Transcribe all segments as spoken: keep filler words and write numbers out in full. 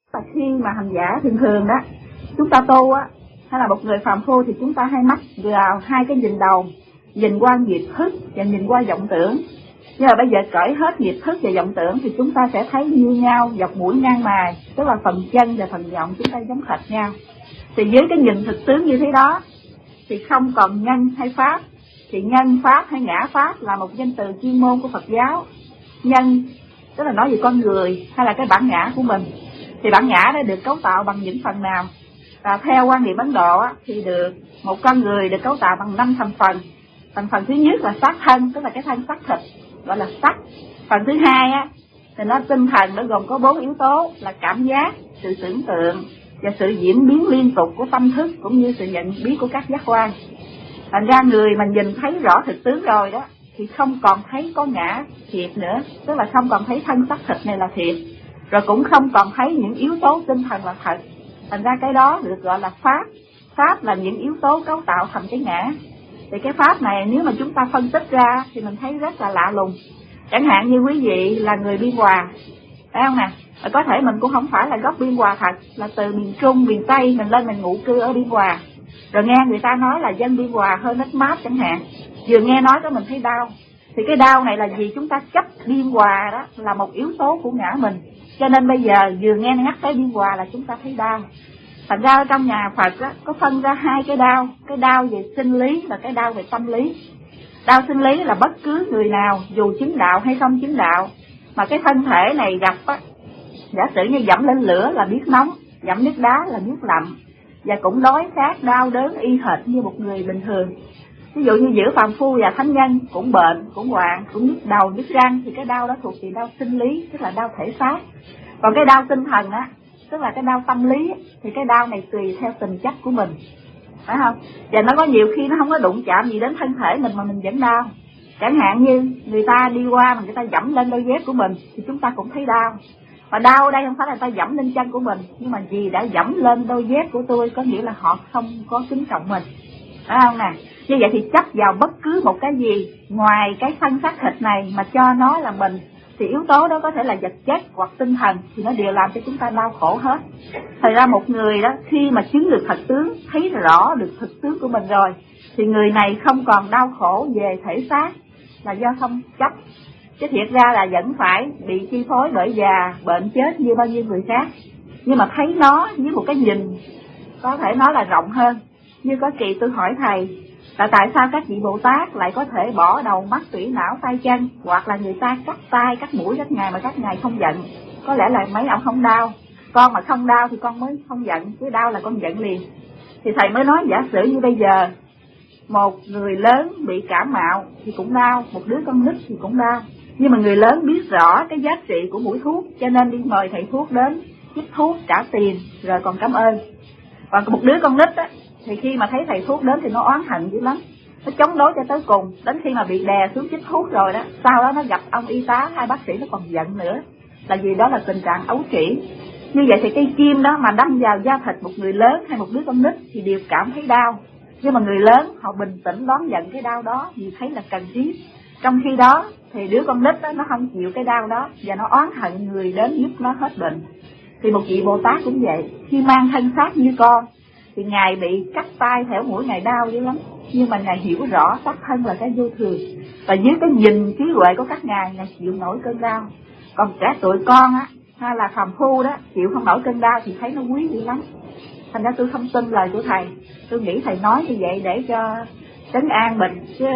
Và khi mà hành giả thường thường đó, chúng ta tu á, hay là một người phàm phu thì chúng ta hay mắc vào hai cái nhìn đầu, nhìn qua nghiệp thức và nhìn qua vọng tưởng. Nhưng mà bây giờ cởi hết nghiệp thức và vọng tưởng thì chúng ta sẽ thấy như nhau, dọc mũi ngang mài, tức là phần chân và phần vọng chúng ta giống hệt nhau. Thì với cái nhìn thực tướng như thế đó thì không còn nhân hay pháp. Thì nhân pháp hay ngã pháp là một danh từ chuyên môn của Phật giáo. Nhân tức là nói về con người hay là cái bản ngã của mình. Thì bản ngã đó được cấu tạo bằng những phần nào? Và theo quan niệm Ấn Độ á, thì được một con người được cấu tạo bằng năm thành phần. Thành phần thứ nhất là xác thân, tức là cái thân xác thịt, gọi là sắc. Phần thứ hai á thì nó tinh thần, nó gồm có bốn yếu tố là cảm giác, sự tưởng tượng và sự diễn biến liên tục của tâm thức cũng như sự nhận biết của các giác quan. Thành ra người mà nhìn thấy rõ thực tướng rồi đó thì không còn thấy có ngã thiệt nữa, tức là không còn thấy thân xác thịt này là thiệt, rồi cũng không còn thấy những yếu tố tinh thần là thật. Thành ra cái đó được gọi là pháp. Pháp là những yếu tố cấu tạo thành cái ngã. Thì cái pháp này nếu mà chúng ta phân tích ra thì mình thấy rất là lạ lùng. Chẳng hạn như quý vị là người Biên Hòa, phải không nè? Và có thể mình cũng không phải là gốc Biên Hòa thật, là từ miền Trung, miền Tây mình lên mình ngụ cư ở Biên Hòa. Rồi nghe người ta nói là dân Biên Hòa hơi nết mát chẳng hạn, vừa nghe nói đó mình thấy đau. Thì cái đau này là gì? Chúng ta chấp Biên Hòa đó là một yếu tố của ngã mình, cho nên bây giờ vừa nghe nhắc tới Biên Hòa là chúng ta thấy đau. Thành ra trong nhà Phật á, có phân ra hai cái đau, cái đau về sinh lý và cái đau về tâm lý. Đau sinh lý là bất cứ người nào dù chứng đạo hay không chứng đạo mà cái thân thể này gặp á, giả sử như dẫm lên lửa là biết nóng, dẫm nước đá là biết lạnh, và cũng đói khát đau đớn y hệt như một người bình thường. Ví dụ như giữa phàm phu và thánh nhân cũng bệnh, cũng hoạn, cũng nhức đầu, nhức răng, thì cái đau đó thuộc về đau sinh lý, tức là đau thể xác. Còn cái đau tinh thần á, tức là cái đau tâm lý, thì cái đau này tùy theo tình chất của mình, phải không? Và nó có nhiều khi nó không có đụng chạm gì đến thân thể mình mà mình vẫn đau. Chẳng hạn như người ta đi qua mà người ta dẫm lên đôi dép của mình thì chúng ta cũng thấy đau. Mà đau đây không phải là người ta dẫm lên chân của mình, nhưng mà vì đã dẫm lên đôi dép của tôi, có nghĩa là họ không có kính trọng mình, phải không nè? Như vậy thì chấp vào bất cứ một cái gì ngoài cái thân xác thịt này mà cho nó là mình, thì yếu tố đó có thể là vật chất hoặc tinh thần, thì nó đều làm cho chúng ta đau khổ hết. Thật ra một người đó khi mà chứng được thật tướng, thấy rõ được thực tướng của mình rồi, thì người này không còn đau khổ về thể xác là do không chấp. Chứ thiệt ra là vẫn phải bị chi phối bởi già, bệnh chết như bao nhiêu người khác. Nhưng mà thấy nó với một cái nhìn có thể nói là rộng hơn. Như có kỳ tôi hỏi thầy là tại sao các vị Bồ Tát lại có thể bỏ đầu mắt tủy não tay chân, hoặc là người ta cắt tay cắt mũi các ngài mà các ngài không giận? Có lẽ là mấy ông không đau. Con mà không đau thì con mới không giận, chứ đau là con giận liền. Thì thầy mới nói giả sử như bây giờ một người lớn bị cảm mạo thì cũng đau, một đứa con nít thì cũng đau. Nhưng mà người lớn biết rõ cái giá trị của mũi thuốc, cho nên đi mời thầy thuốc đến chích thuốc, trả tiền rồi còn cảm ơn. Còn một đứa con nít á, thì khi mà thấy thầy thuốc đến thì nó oán hận dữ lắm, nó chống đối cho tới cùng. Đến khi mà bị đè xuống chích thuốc rồi đó, sau đó nó gặp ông y tá hay bác sĩ nó còn giận nữa, là vì đó là tình trạng ấu trĩ. Như vậy thì cây kim đó mà đâm vào da thịt một người lớn hay một đứa con nít thì đều cảm thấy đau. Nhưng mà người lớn họ bình tĩnh đón nhận cái đau đó vì thấy là cần thiết. Trong khi đó thì đứa con nít đó, nó không chịu cái đau đó và nó oán hận người đến giúp nó hết bệnh. Thì một vị Bồ Tát cũng vậy, khi mang thân xác như con thì ngài bị cắt tay thẻo mũi, ngài đau dữ lắm, nhưng mà ngài hiểu rõ xác thân là cái vô thường, và dưới cái nhìn trí huệ của các ngài, ngài chịu nổi cơn đau. Còn trẻ tụi con á, hay là phàm phu đó, chịu không nổi cơn đau thì thấy nó quý dữ lắm. Thành ra tôi không tin lời của thầy, tôi nghĩ thầy nói như vậy để cho trấn an mình, chứ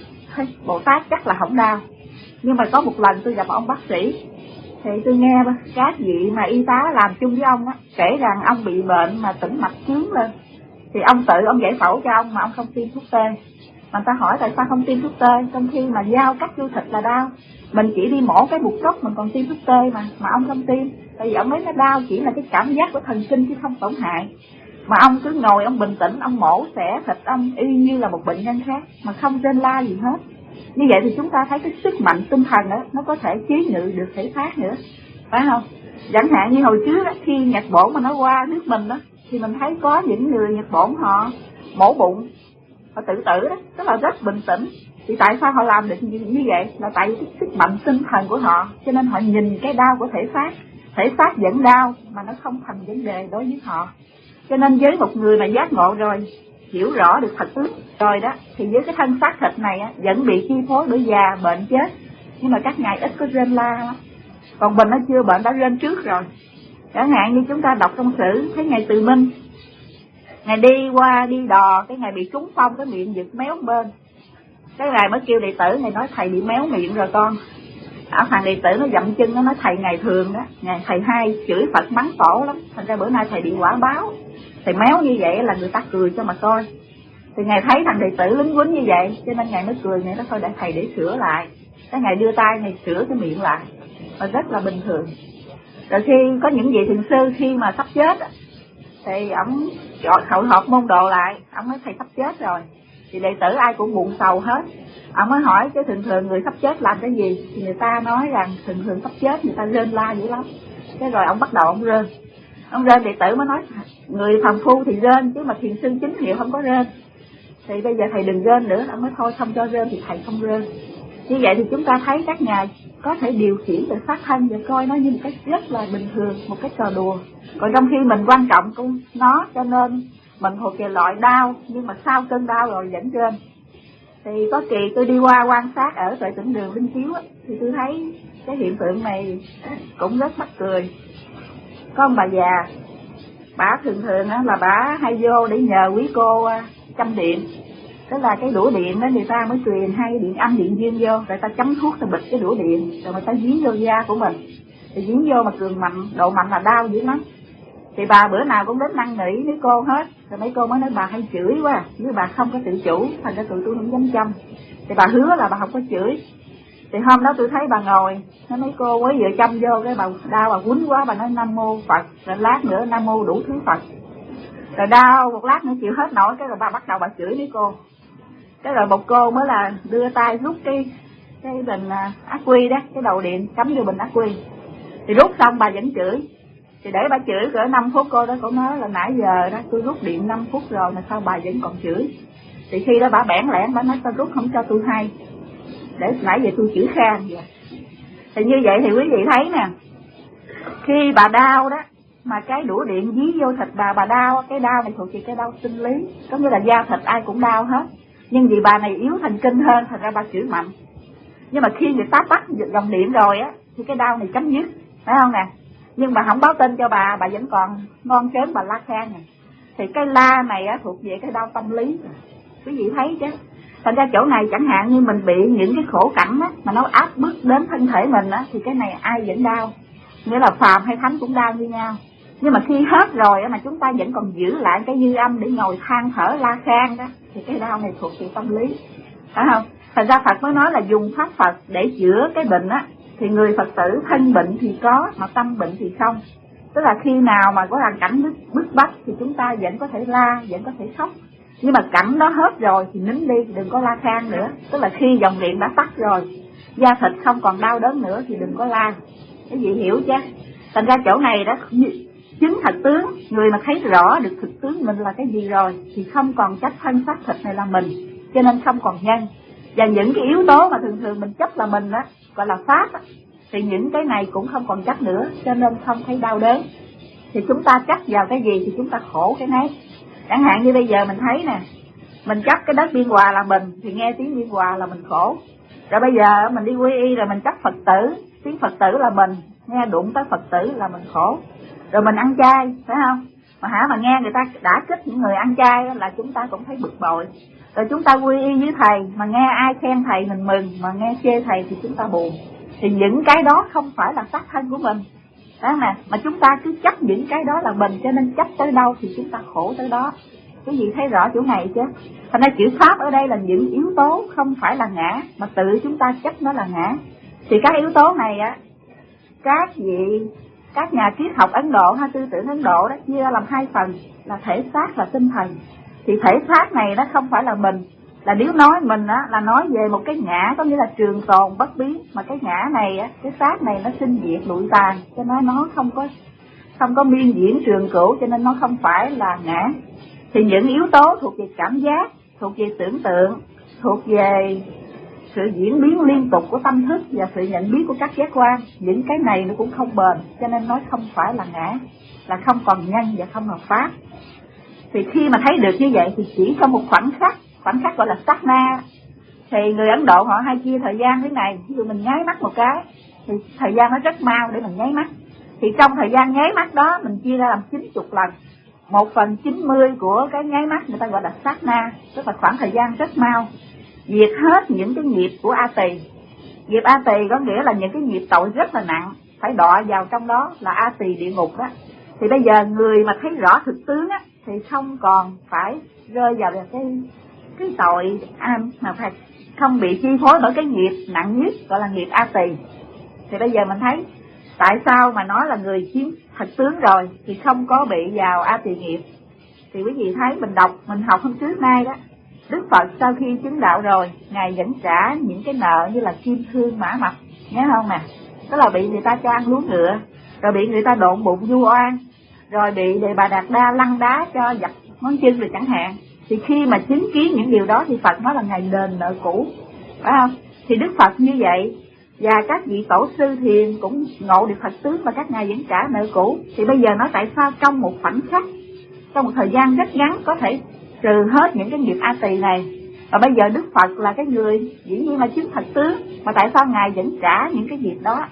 Bồ Tát chắc là không đau. Nhưng mà có một lần tôi gặp ông bác sĩ, thì tôi nghe các vị mà y tá làm chung với ông á kể rằng ông bị bệnh mà tĩnh mạch chướng lên, thì ông tự ông giải phẫu cho ông mà ông không tiêm thuốc tê. Mà người ta hỏi tại sao không tiêm thuốc tê, trong khi mà dao cắt vô thịt là đau, mình chỉ đi mổ cái bụng cốc mình còn tiêm thuốc tê mà mà ông không tiêm. Tại vì ông nói nó đau chỉ là cái cảm giác của thần kinh chứ không tổn hại. Mà ông cứ ngồi ông bình tĩnh, ông mổ xẻ thịt ông y như là một bệnh nhân khác mà không rên la gì hết. Như vậy thì chúng ta thấy cái sức mạnh tinh thần đó, nó có thể chế ngự được thể xác nữa, phải không? Chẳng hạn như hồi trước đó, khi Nhật Bổn mà nó qua nước mình đó, thì mình thấy có những người Nhật Bổn họ mổ bụng, họ tự tử đó, tức là rất bình tĩnh. Thì tại sao họ làm được như, như vậy? Là tại vì cái sức mạnh tinh thần của họ, cho nên họ nhìn cái đau của thể xác, thể xác vẫn đau mà nó không thành vấn đề đối với họ. Cho nên với một người mà giác ngộ rồi, hiểu rõ được thật tướng rồi đó, thì với cái thân xác thịt này á, vẫn bị chi phối bởi già, bệnh, chết. Nhưng mà các ngài ít có rên la lắm. Còn mình nó chưa bệnh đã rên trước rồi. Chẳng hạn như chúng ta đọc trong sử, thấy ngài Từ Minh, ngài đi qua đi đò, cái ngài bị trúng phong, cái miệng giật méo bên. Cái ngài mới kêu đệ tử, ngài nói thầy bị méo miệng rồi con. À, thằng đệ tử nó dậm chân, nó nói thầy ngày thường đó, ngày thầy hay chửi Phật mắng tổ lắm, thành ra bữa nay thầy bị quả báo. Thầy méo như vậy là người ta cười cho mà coi. Thì ngài thấy thằng đệ tử lính quýnh như vậy, cho nên ngài mới cười, ngài nói thôi để thầy để sửa lại. Cái ngài đưa tay ngài sửa cái miệng lại, và rất là bình thường. Rồi khi có những vị thiền sư khi mà sắp chết thì ổng hội họp môn đồ lại, ổng nói thầy sắp chết rồi. Thì đệ tử ai cũng buồn sầu hết. Ông mới hỏi cái thường thường người sắp chết làm cái gì, thì người ta nói rằng thường thường sắp chết người ta rên la dữ lắm. Cái rồi ông bắt đầu ông rên. Ông rên, đệ tử mới nói người phàm phu thì rên chứ mà thiền sư chính hiệu không có rên. Thì bây giờ thầy đừng rên nữa. Ông nói thôi không cho rên thì thầy không rên. Như vậy thì chúng ta thấy các ngài có thể điều khiển được xác thân và coi nó như một cách rất là bình thường, một cách trò đùa. Còn trong khi mình quan trọng của nó, cho nên mình thuộc về loại đau, nhưng mà sau cơn đau rồi vẫn rên. Thì có kỳ tôi đi qua quan sát ở tại tỉnh Đường Linh Chiếu á, thì tôi thấy cái hiện tượng này cũng rất mắc cười. Có ông bà già, bả thường thường á là bả hay vô để nhờ quý cô châm điện. Tức là cái đũa điện đó người ta mới truyền hai điện âm điện dương vô, rồi ta chấm thuốc ta bịch cái đũa điện, rồi người ta dí vô da của mình. Thì dí vô mà cường mạnh, độ mạnh là đau dữ lắm. Thì bà bữa nào cũng đến năn nỉ mấy cô hết. Rồi mấy cô mới nói bà hay chửi quá, với bà không có tự chủ, thành ra tụi tôi không dám chăm. Thì bà hứa là bà không có chửi. Thì hôm đó tôi thấy bà ngồi, nói mấy cô mới vừa chăm vô, cái bà đau bà quýnh quá, bà nói Nam Mô Phật, rồi lát nữa Nam Mô đủ thứ Phật. Rồi đau một lát nữa chịu hết nổi, cái rồi bà bắt đầu bà chửi mấy cô. Cái rồi một cô mới là đưa tay rút cái cái bình ắc quy đó, cái đầu điện cắm vô bình ắc quy. Thì rút xong bà vẫn chửi. Thì để bà chửi cỡ năm phút, cô đó cô nói là nãy giờ đó tôi rút điện năm phút rồi mà sao bà vẫn còn chửi. Thì khi đó bà bẽn lẽn, bà nói sao rút không cho tôi hay, để nãy giờ tôi chửi khan vậy. Thì như vậy thì quý vị thấy nè, khi bà đau đó mà cái đũa điện dí vô thịt bà, bà đau, cái đau này thuộc về cái đau sinh lý, có nghĩa là da thịt ai cũng đau hết. Nhưng vì bà này yếu thần kinh hơn, thành ra bà chửi mạnh. Nhưng mà khi người ta tắt dòng điện rồi á, thì cái đau này chấm dứt, phải không nè? Nhưng mà không báo tin cho bà, bà vẫn còn ngon chớm bà la khan này. Thì cái la này á thuộc về cái đau tâm lý, quý vị thấy chứ. Thành ra chỗ này chẳng hạn như mình bị những cái khổ cảnh á, mà nó áp bức đến thân thể mình á, thì cái này ai vẫn đau. Nghĩa là phàm hay thánh cũng đau như nhau. Nhưng mà khi hết rồi á, mà chúng ta vẫn còn giữ lại cái dư âm để ngồi than thở la khan đó, thì cái đau này thuộc về tâm lý, phải không? Thành ra Phật mới nói là dùng pháp Phật để chữa cái bệnh á. Thì người Phật tử thân bệnh thì có, mà tâm bệnh thì không. Tức là khi nào mà có hoàn cảnh bức, bức bách thì chúng ta vẫn có thể la, vẫn có thể khóc. Nhưng mà cảnh đó hết rồi thì nín đi, đừng có la khan nữa. Tức là khi dòng điện đã tắt rồi, da thịt không còn đau đớn nữa thì đừng có la. Cái gì hiểu chứ? Thành ra chỗ này đó, chứng thật tướng, người mà thấy rõ được thực tướng mình là cái gì rồi thì không còn trách thân xác thịt này là mình, cho nên không còn nhân. Và những cái yếu tố mà thường thường mình chấp là mình á, gọi là pháp á, thì những cái này cũng không còn chấp nữa, cho nên không thấy đau đớn. Thì chúng ta chấp vào cái gì thì chúng ta khổ cái nấy. Chẳng hạn như bây giờ mình thấy nè, mình chấp cái đất Biên Hòa là mình, thì nghe tiếng Biên Hòa là mình khổ. Rồi bây giờ mình đi quy y rồi mình chấp Phật tử, tiếng Phật tử là mình, nghe đụng tới Phật tử là mình khổ. Rồi mình ăn chay, phải không? Mà hả mà nghe người ta đã kích những người ăn chay là chúng ta cũng thấy bực bội. Rồi chúng ta quy y với thầy, mà nghe ai khen thầy mình mừng, mà nghe chê thầy thì chúng ta buồn. Thì những cái đó không phải là xác thân của mình, đó nè. Mà chúng ta cứ chấp những cái đó là mình, cho nên chấp tới đâu thì chúng ta khổ tới đó. Cái gì thấy rõ chỗ này chứ? Thành ra chữ pháp ở đây là những yếu tố không phải là ngã, mà tự chúng ta chấp nó là ngã. Thì các yếu tố này á, các vị các nhà triết học Ấn Độ hay tư tưởng Ấn Độ đó chia ra làm hai phần là thể xác và tinh thần. Thì thể xác này nó không phải là mình, là nếu nói mình á là nói về một cái ngã, có nghĩa là trường tồn bất biến. Mà cái ngã này á, cái xác này nó sinh diệt lụi tàn, cho nên nó không có không có miên diễn trường cửu, cho nên nó không phải là ngã. Thì những yếu tố thuộc về cảm giác, thuộc về tưởng tượng, thuộc về sự diễn biến liên tục của tâm thức và sự nhận biết của các giác quan. Những cái này nó cũng không bền, cho nên nói không phải là ngã, là không còn nhân và không hợp pháp. Thì khi mà thấy được như vậy thì chỉ trong một khoảnh khắc, khoảnh khắc gọi là sát na, thì người Ấn Độ họ hay chia thời gian thế này. Ví dụ mình nháy mắt một cái thì thời gian nó rất mau để mình nháy mắt. Thì trong thời gian nháy mắt đó mình chia ra làm chín mươi lần. Một phần chín mươi của cái nháy mắt người ta gọi là sát na, tức là khoảng thời gian rất mau, diệt hết những cái nghiệp của A Tỳ. Nghiệp A Tỳ có nghĩa là những cái nghiệp tội rất là nặng, phải đọa vào trong đó là A Tỳ địa ngục đó. Thì bây giờ người mà thấy rõ thực tướng á thì không còn phải rơi vào cái cái tội am mà phải không bị chi phối bởi cái nghiệp nặng nhất gọi là nghiệp A Tỳ. Thì bây giờ mình thấy tại sao mà nói là người chiếm thật tướng rồi thì không có bị vào A Tỳ nghiệp. Thì quý vị thấy mình đọc, mình học hôm trước nay đó, Đức Phật sau khi chứng đạo rồi, Ngài vẫn trả những cái nợ như là kim thương mã mập, nhớ không nè? Tức là bị người ta cho ăn lúa ngựa, rồi bị người ta độn bụng vu oan, rồi bị Đề Bà Đạt Đa lăn đá cho giặt ngón chân rồi chẳng hạn. Thì khi mà chứng kiến những điều đó thì Phật nói là Ngài đền nợ cũ, phải không? Thì Đức Phật như vậy, và các vị tổ sư thiền cũng ngộ được thật tướng mà các ngài vẫn trả nợ cũ. Thì bây giờ nói tại sao trong một khoảnh khắc, trong một thời gian rất ngắn có thể trừ hết những cái nghiệp A Tỳ này, và bây giờ Đức Phật là cái người dĩ nhiên là chứng thật tướng, mà tại sao ngài vẫn trả những cái nghiệp đó?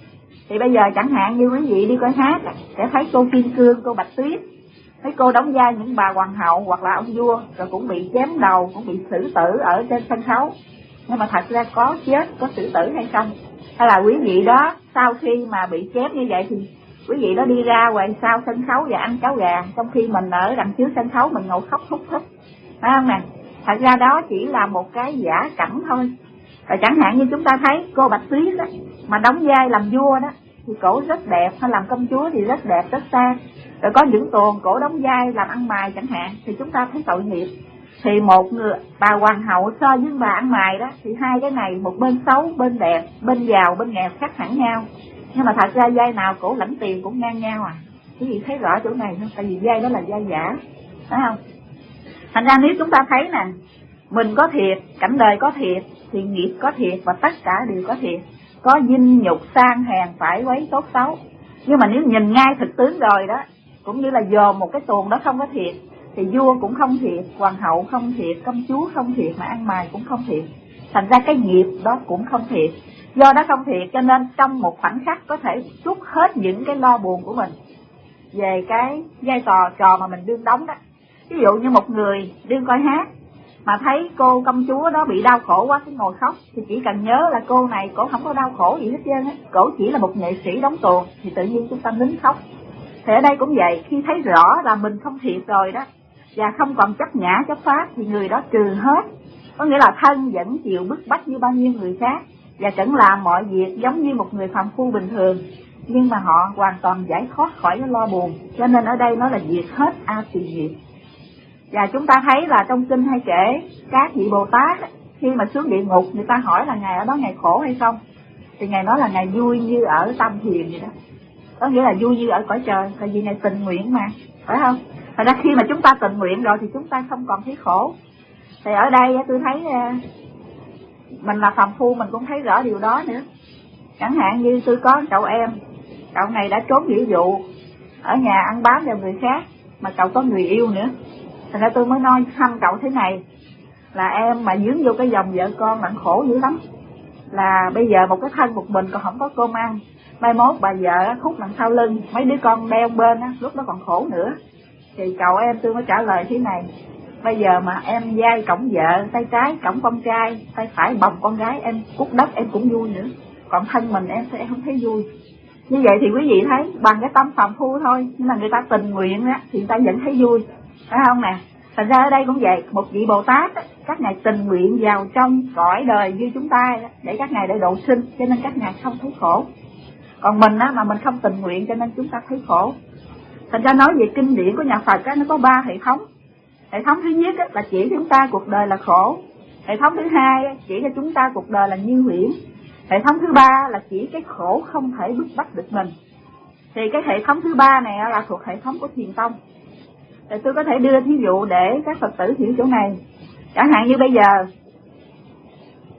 Thì bây giờ chẳng hạn như quý vị đi coi hát sẽ thấy cô Kim Cương, cô Bạch Tuyết, mấy cô đóng vai những bà hoàng hậu hoặc là ông vua, rồi cũng bị chém đầu, cũng bị xử tử ở trên sân khấu. Nhưng mà thật ra có chết, có xử tử hay không? Hay là quý vị đó sau khi mà bị chém như vậy thì quý vị đó đi ra ngoài sau sân khấu và ăn cháo gà, trong khi mình ở đằng trước sân khấu mình ngồi khóc thúc thích, phải không nè? Thật ra đó chỉ là một cái giả cảnh thôi. Và chẳng hạn như chúng ta thấy cô Bạch Tuyết đó, mà đóng vai làm vua đó thì cổ rất đẹp, hay làm công chúa thì rất đẹp, rất sang. Rồi có những tuồng cổ đóng vai làm ăn mày chẳng hạn, thì chúng ta thấy tội nghiệp. Thì một người bà hoàng hậu so với bà ăn mày đó, thì hai cái này một bên xấu, bên đẹp, bên giàu, bên nghèo khác hẳn nhau. Nhưng mà thật ra vai nào cổ lãnh tiền cũng ngang nhau à. Quý vị thấy rõ chỗ này không? Tại vì vai đó là vai giả, phải không? Thành ra nếu chúng ta thấy nè, mình có thiệt, cảnh đời có thiệt, thì nghiệp có thiệt, và tất cả đều có thiệt. Có dinh nhục sang hèn phải quấy tốt xấu. Nhưng mà nếu nhìn ngay thực tướng rồi đó, cũng như là dòm một cái tuồng đó không có thiệt, thì vua cũng không thiệt, hoàng hậu không thiệt, công chúa không thiệt, mà ăn mày cũng không thiệt. Thành ra cái nghiệp đó cũng không thiệt. Do đó không thiệt cho nên trong một khoảnh khắc có thể trút hết những cái lo buồn của mình về cái vai trò trò mà mình đương đóng đó. Ví dụ như một người đương coi hát mà thấy cô công chúa đó bị đau khổ quá, cái ngồi khóc, thì chỉ cần nhớ là cô này cổ không có đau khổ gì hết trơn á, cổ chỉ là một nghệ sĩ đóng tuồng, thì tự nhiên chúng ta nín khóc. Thì ở đây cũng vậy, khi thấy rõ là mình không thiệt rồi đó, và không còn chấp nhã chấp pháp, thì người đó trừ hết. Có nghĩa là thân vẫn chịu bức bách như bao nhiêu người khác, và vẫn làm mọi việc giống như một người phàm phu bình thường, nhưng mà họ hoàn toàn giải thoát khỏi cái lo buồn. Cho nên ở đây nó là diệt hết A Tỳ nghiệp. Và chúng ta thấy là trong kinh hay kể các vị Bồ Tát khi mà xuống địa ngục, người ta hỏi là ngài ở đó ngài khổ hay không, thì ngài nói là ngài vui như ở Tam Thiền vậy đó. Có nghĩa là vui như ở cõi trời, tại vì ngài tình nguyện mà, phải không? Thật ra khi mà chúng ta tình nguyện rồi thì chúng ta không còn thấy khổ. Thì ở đây tôi thấy mình là phàm phu mình cũng thấy rõ điều đó nữa. Chẳng hạn như tôi có cậu em, cậu này đã trốn nghĩa vụ ở nhà ăn bám vào người khác, mà cậu có người yêu nữa. Thành ra tôi mới nói thăm cậu thế này, là em mà dướng vô cái dòng vợ con bạn khổ dữ lắm. Là bây giờ một cái thân một mình còn không có cơm ăn, mai mốt bà vợ khúc đằng sau lưng, mấy đứa con đeo bên á, lúc đó còn khổ nữa. Thì cậu em tôi mới trả lời thế này, bây giờ mà em vai cổng vợ, tay trái cổng con trai, tay phải bồng con gái, em cút đất em cũng vui nữa. Còn thân mình em sẽ không thấy vui. Như vậy thì quý vị thấy bằng cái tâm phàm phu thôi, nhưng mà người ta tình nguyện á thì người ta vẫn thấy vui, phải không nè? Thành ra ở đây cũng vậy, một vị Bồ Tát á, các ngài tình nguyện vào trong cõi đời như chúng ta đó, để các ngài để độ sinh, cho nên các ngài không thấy khổ. Còn mình á mà mình không tình nguyện cho nên chúng ta thấy khổ. Thành ra nói về kinh điển của nhà Phật á, nó có ba hệ thống. Hệ thống thứ nhất á, là chỉ chúng ta cuộc đời là khổ. Hệ thống thứ hai á, chỉ cho chúng ta cuộc đời là như huyễn. Hệ thống thứ ba là chỉ cái khổ không thể bức bách được mình. Thì cái hệ thống thứ ba này là thuộc hệ thống của Thiền Tông. Thì tôi có thể đưa thí dụ để các Phật tử hiểu chỗ này. Chẳng hạn như bây giờ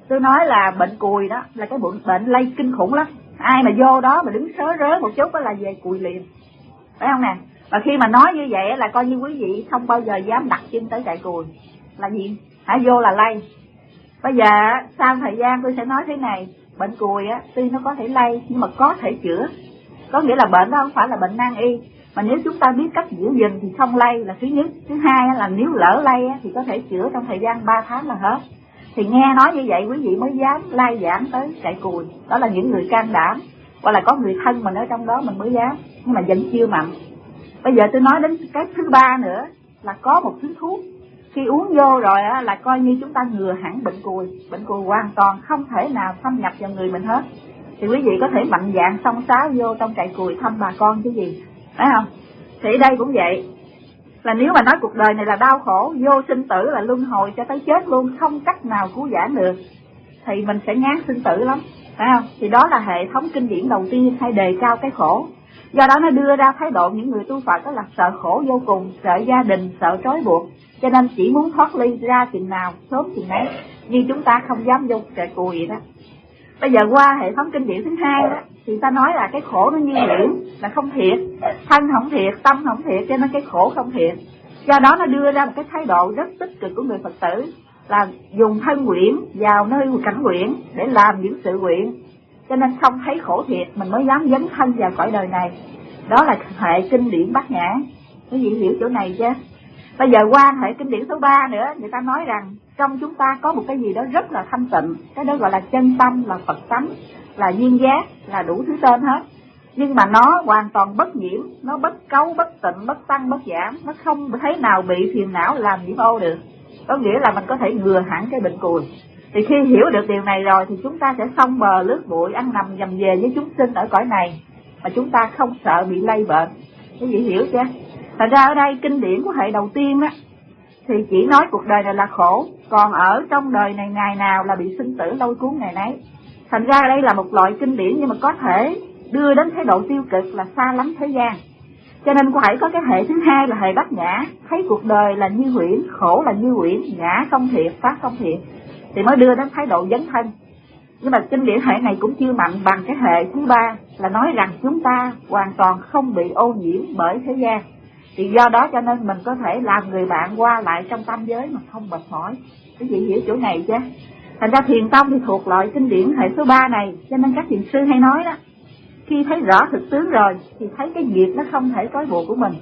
tôi nói là bệnh cùi đó là cái bệnh, bệnh lây kinh khủng lắm. Ai mà vô đó mà đứng sớ rớ một chút đó là về cùi liền, phải không nè? Và khi mà nói như vậy là coi như quý vị không bao giờ dám đặt chân tới trại cùi. Là gì? Hả? Vô là lây. Bây giờ sau thời gian tôi sẽ nói thế này, bệnh cùi á tuy nó có thể lây nhưng mà có thể chữa. Có nghĩa là bệnh đó không phải là bệnh nan y, mà nếu chúng ta biết cách giữ gìn thì không lây là thứ nhất. Thứ hai là nếu lỡ lây thì có thể chữa trong thời gian ba tháng là hết. Thì nghe nói như vậy quý vị mới dám lai giảng tới trại cùi. Đó là những người can đảm, hoặc là có người thân mình ở trong đó mình mới dám, nhưng mà vẫn chưa mạnh. Bây giờ tôi nói đến cái thứ ba nữa là có một thứ thuốc khi uống vô rồi á, là coi như chúng ta ngừa hẳn bệnh cùi. Bệnh cùi hoàn toàn không thể nào xâm nhập vào người mình hết. Thì quý vị có thể mạnh dạn xông xáo vô trong trại cùi thăm bà con chứ gì, phải không? Thì ở đây cũng vậy, là nếu mà nói cuộc đời này là đau khổ, vô sinh tử là luân hồi cho tới chết luôn, không cách nào cứu vãn được, thì mình sẽ ngán sinh tử lắm, phải không? Thì đó là hệ thống kinh điển đầu tiên hay đề cao cái khổ. Do đó nó đưa ra thái độ những người tu Phật đó là sợ khổ vô cùng, sợ gia đình, sợ trói buộc, cho nên chỉ muốn thoát ly ra chừng nào sớm chừng ấy, như chúng ta không dám vô trại cùi vậy đó. Bây giờ qua hệ thống kinh điển thứ hai đó, thì ta nói là cái khổ nó như huyễn, là không thiệt, thân không thiệt, tâm không thiệt, cho nên cái khổ không thiệt. Do đó nó đưa ra một cái thái độ rất tích cực của người Phật tử, là dùng thân nguyện vào nơi cảnh nguyện để làm những sự nguyện, cho nên không thấy khổ thiệt mình mới dám dấn thân vào cõi đời này. Đó là hệ kinh điển Bát Nhã. Quý vị hiểu chỗ này chứ? Bây giờ qua hệ kinh điển số ba nữa, người ta nói rằng trong chúng ta có một cái gì đó rất là thanh tịnh, cái đó gọi là chân tâm, là Phật tánh, là duyên giác, là đủ thứ tên hết. Nhưng mà nó hoàn toàn bất nhiễm, nó bất cấu, bất tịnh, bất tăng, bất giảm, nó không thấy nào bị phiền não làm nhiễm ô được. Có nghĩa là mình có thể ngừa hẳn cái bệnh cùi. Thì khi hiểu được điều này rồi thì chúng ta sẽ xông bờ lướt bụi, ăn nằm dầm về với chúng sinh ở cõi này, mà chúng ta không sợ bị lây bệnh. Quý vị hiểu chưa? Thật ra ở đây kinh điển của hệ đầu tiên á thì chỉ nói cuộc đời này là khổ, còn ở trong đời này ngày nào là bị sinh tử lôi cuốn ngày nấy. Thành ra đây là một loại kinh điển nhưng mà có thể đưa đến thái độ tiêu cực là xa lắm thế gian. Cho nên phải có cái hệ thứ hai là hệ Bát Nhã, thấy cuộc đời là như huyễn, khổ là như huyễn, ngã không thiệt, pháp không thiệt, thì mới đưa đến thái độ dấn thân. Nhưng mà kinh điển hệ này cũng chưa mạnh bằng cái hệ thứ ba, là nói rằng chúng ta hoàn toàn không bị ô nhiễm bởi thế gian. Thì do đó cho nên mình có thể làm người bạn qua lại trong tam giới mà không mệt mỏi. Quý vị hiểu chỗ này chứ? Thành ra Thiền tông thì thuộc loại kinh điển hệ số ba này, cho nên các thiền sư hay nói đó, khi thấy rõ thực tướng rồi thì thấy cái nghiệp nó không thể trói buộc của mình.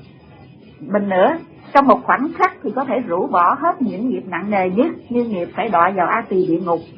Mình nữa, trong một khoảnh khắc thì có thể rũ bỏ hết những nghiệp nặng nề nhất, như nghiệp phải đọa vào A Tỳ địa ngục.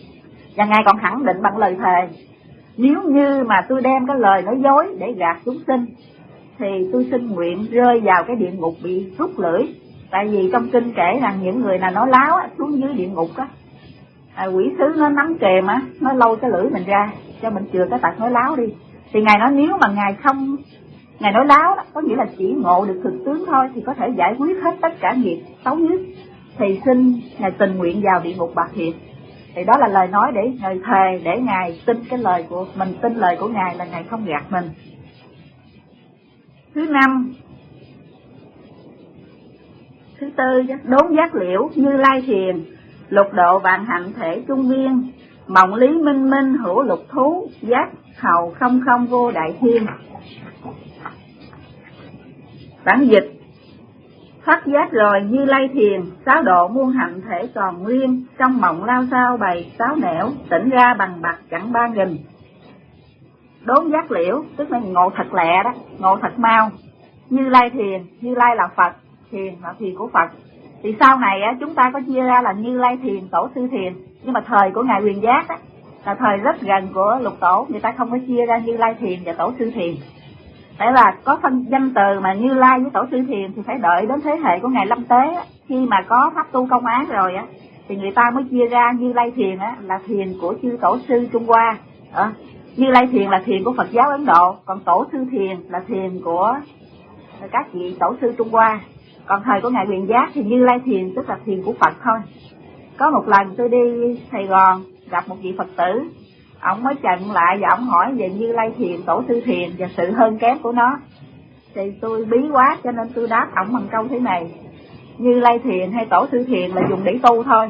Và Ngài còn khẳng định bằng lời thề, nếu như mà tôi đem cái lời nói dối để gạt chúng sinh thì tôi xin nguyện rơi vào cái địa ngục bị rút lưỡi. Tại vì trong kinh kể rằng những người nào nói láo á, xuống dưới địa ngục á, à, quỷ sứ nó nắm kềm á, nó lôi cái lưỡi mình ra cho mình chừa cái tật nói láo đi. Thì Ngài nói nếu mà Ngài không, Ngài nói láo đó, có nghĩa là chỉ ngộ được thực tướng thôi thì có thể giải quyết hết tất cả nghiệp xấu nhất, thì xin Ngài tình nguyện vào địa ngục bạc thiệt. Thì đó là lời nói để Ngài thề, để Ngài tin cái lời của mình, tin lời của Ngài là Ngài không gạt mình. Thứ năm, thứ tư, đốn giác liễu, Như Lai thiền, lục độ vạn hạnh thể trung viên, mộng lý minh minh hữu lục thú, giác hầu không không vô đại thiên. Bản dịch: phát giác rồi Như Lai thiền, sáu độ muôn hạnh thể còn nguyên, trong mộng lao sao bày sáu nẻo, tỉnh ra bằng bạc chẳng ba nghìn. Đốn giác liễu tức là ngộ thật lẹ đó, ngộ thật mau. Như Lai thiền, Như Lai là Phật, thiền là thiền của Phật. Thì sau này á, chúng ta có chia ra là Như Lai thiền, Tổ sư thiền. Nhưng mà thời của Ngài Quyền Giác á, là thời rất gần của Lục Tổ, người ta không có chia ra Như Lai thiền và Tổ sư thiền. Tại là có phân danh từ mà Như Lai với Tổ sư thiền thì phải đợi đến thế hệ của Ngài Lâm Tế á, khi mà có pháp tu công án rồi á, thì người ta mới chia ra Như Lai thiền á là thiền của chư Tổ sư Trung Hoa. À, Như Lai thiền là thiền của Phật giáo Ấn Độ, còn Tổ sư thiền là thiền của các vị Tổ sư Trung Hoa. Còn thời của Ngài Quyền Giác thì Như Lai thiền tức là thiền của Phật thôi. Có một lần tôi đi Sài Gòn gặp một vị Phật tử, ông mới chặn lại và ông hỏi về Như Lai thiền, Tổ sư thiền và sự hơn kém của nó. Thì tôi bí quá cho nên tôi đáp ông bằng câu thế này: Như Lai thiền hay Tổ sư thiền là dùng để tu thôi,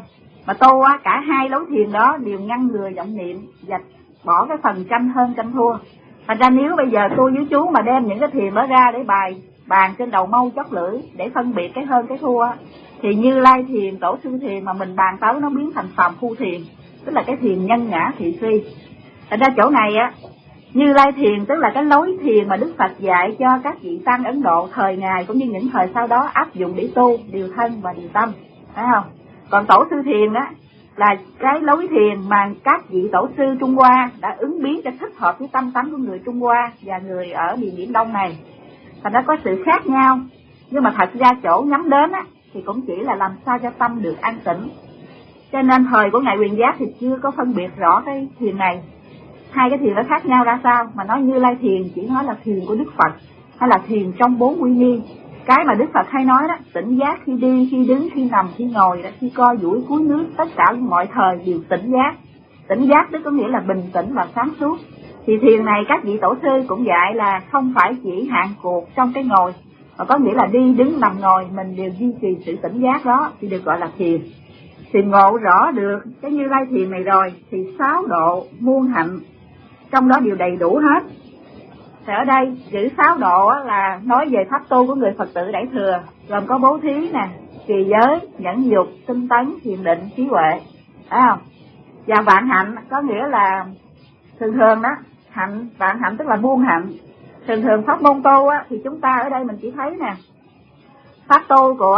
Mà tu á, cả hai lối thiền đó đều ngăn ngừa vọng niệm và bỏ cái phần tranh hơn tranh thua. Thành ra nếu bây giờ tôi với chú mà đem những cái thiền đó ra để bài bàn trên đầu mâu chót lưỡi để phân biệt cái hơn cái thua, thì Như Lai thiền, Tổ sư thiền mà mình bàn tới nó biến thành phàm phu thiền, tức là cái thiền nhân ngã thị phi. Thành ra chỗ này á, Như Lai thiền tức là cái lối thiền mà Đức Phật dạy cho các vị tăng Ấn Độ thời Ngài cũng như những thời sau đó áp dụng để tu điều thân và điều tâm, phải không? Còn Tổ sư thiền đó là cái lối thiền mà các vị tổ sư Trung Hoa đã ứng biến cho thích hợp với tâm tánh của người Trung Hoa và người ở miền Biển Đông này. Thành ra có sự khác nhau, nhưng mà thật ra chỗ nhắm đến á thì cũng chỉ là làm sao cho tâm được an tĩnh. Cho nên thời của Ngài Quyền Giác thì chưa có phân biệt rõ cái thiền này. Hai cái thiền nó khác nhau ra sao, mà nói Như Lai thiền chỉ nói là thiền của Đức Phật, hay là thiền trong bốn uy nghi. Cái mà Đức Phật hay nói đó, tỉnh giác khi đi, khi đứng, khi nằm, khi ngồi, khi co duỗi cúi nước, tất cả mọi thời đều tỉnh giác. Tỉnh giác tức có nghĩa là bình tĩnh và sáng suốt. Thì thiền này các vị tổ sư cũng dạy là không phải chỉ hạn cuộc trong cái ngồi, mà có nghĩa là đi, đứng, nằm, ngồi mình đều duy trì sự tỉnh giác đó thì được gọi là thiền. Thì ngộ rõ được cái Như Lai thiền này rồi thì sáu độ muôn hạnh trong đó đều đầy đủ hết. Thì ở đây chữ sáu độ là nói về pháp tu của người Phật tử Đại Thừa, gồm có bố thí nè, trì giới, nhẫn dục, tinh tấn, thiền định, trí huệ, phải không? Và vạn hạnh có nghĩa là thường thường đó, hạnh, vạn hạnh tức là muôn hạnh. Thường thường pháp môn tu á, thì chúng ta ở đây mình chỉ thấy nè, pháp tu của